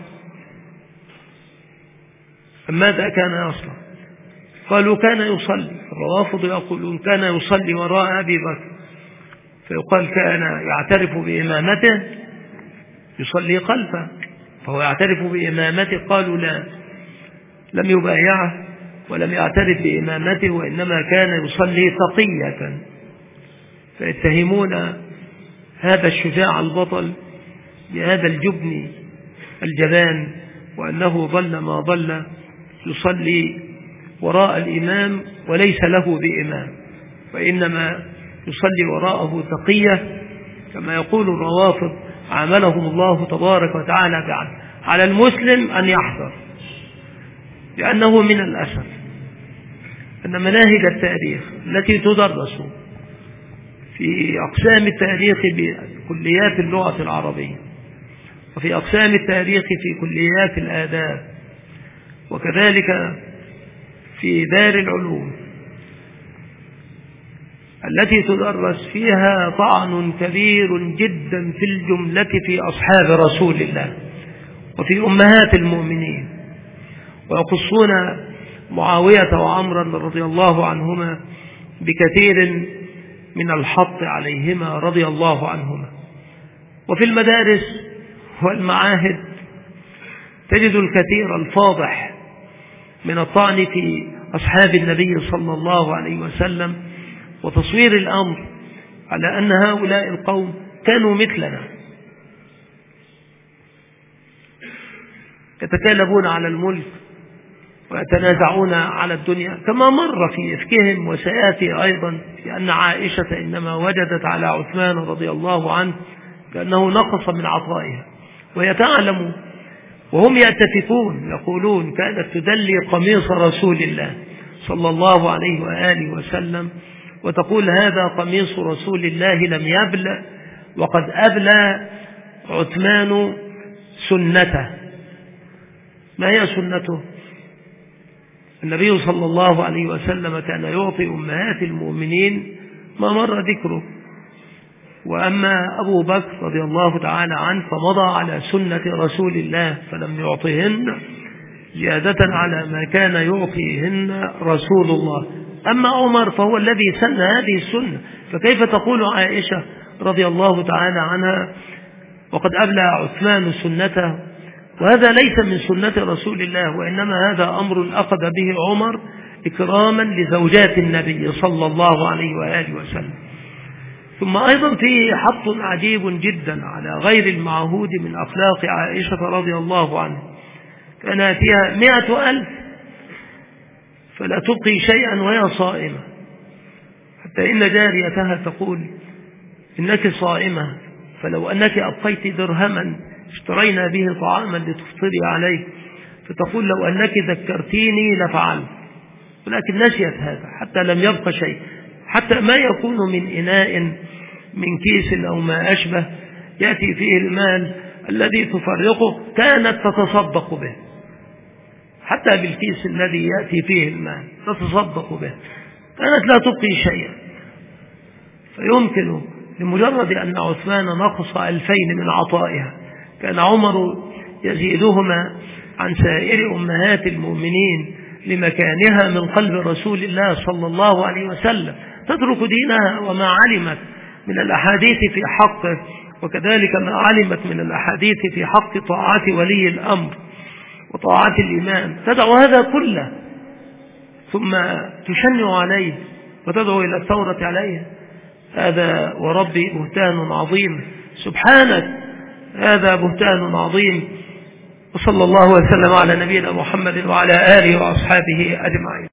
ماذا كان يصنع؟ قالوا كان يصلي. الروافض يقولون كان يصلي وراء أبي بكر، فيقال كان يعترف بإمامته يصلي خلفه فهو يعترف بإمامته. قالوا لا، لم يبايعه ولم يعترف بإمامته، وإنما كان يصلي تقية. فيتهمون هذا الشجاع البطل بهذا الجبن الجبان، وأنه ضل ما ضل يصلي وراء الإمام وليس له بإمام، وإنما يصلي وراءه تقية كما يقول الروافض عاملهم الله تبارك وتعالى بعد. على المسلم أن يحذر، لأنه من الأسف أن مناهج التاريخ التي تدرس في أقسام التاريخ بكليات اللغة العربية، وفي أقسام التاريخ في كليات الآداب، وكذلك في دار العلوم التي تدرس فيها طعن كبير جدا في الجملة في أصحاب رسول الله وفي أمهات المؤمنين، ويقصون معاوية وعمرا رضي الله عنهما بكثير من الحط عليهما رضي الله عنهما. وفي المدارس والمعاهد تجد الكثير الفاضح من الطعن في أصحاب النبي صلى الله عليه وسلم، وتصوير الأمر على أن هؤلاء القوم كانوا مثلنا، يتكالبون على الملك ويتنازعون على الدنيا، كما مر في إفكهم وسيأتي أيضا في أن عائشة إنما وجدت على عثمان رضي الله عنه كأنه نقص من عطائها، وهي تعلم وهم يأتفكون يقولون كانت تدلي قميص رسول الله صلى الله عليه وآله وسلم وتقول هذا قميص رسول الله لم يبلى، وقد أبلى عثمان سنته. ما هي سنته؟ النبي صلى الله عليه وسلم كان يعطي أمهات المؤمنين ما مر ذكره، وأما أبو بكر رضي الله تعالى عنه فمضى على سنة رسول الله فلم يعطيهن زيادة على ما كان يعطيهن رسول الله. أما عمر فهو الذي سن هذه السنة، فكيف تقول عائشة رضي الله تعالى عنها وقد أبلى عثمان سنته؟ وهذا ليس من سنة رسول الله، وإنما هذا أمر أخذ به عمر إكراما لزوجات النبي صلى الله عليه وآله وسلم. ثم أيضا فيه حط عجيب جدا على غير المعهود من أخلاق عائشة رضي الله عنها. كان فيها مئة ألف فلا تبقي شيئا وهي صائمة، حتى إن جاريتها تقول إنك صائمة، فلو أنك أبقيت درهما اشترينا به طعاما لتفطري عليه، فتقول لو أنك ذكرتيني لفعلت، ولكن نسيت هذا حتى لم يبق شيء، حتى ما يكون من إناء من كيس أو ما أشبه يأتي فيه المال الذي تفرقه كانت تتصدق به، حتى بالكيس الذي يأتي فيه المال تتصدق به، كانت لا تبقي شيئا. فيمكن لمجرد أن عثمان نقص ألفين من عطائها كان عمر يزيدهما عن سائر أمهات المؤمنين لمكانها من قلب رسول الله صلى الله عليه وسلم، تترك دينها وما علمت من الأحاديث في حقه، وكذلك ما علمت من الأحاديث في حق طاعة ولي الأمر وطاعة الإمام، تدعو هذا كله ثم تشنع عليه وتدعو إلى الثورة عليه. هذا وربي بهتان عظيم، سبحانك هذا بهتان عظيم. وصلى الله وسلم على نبينا محمد وعلى آله وأصحابه أجمعين.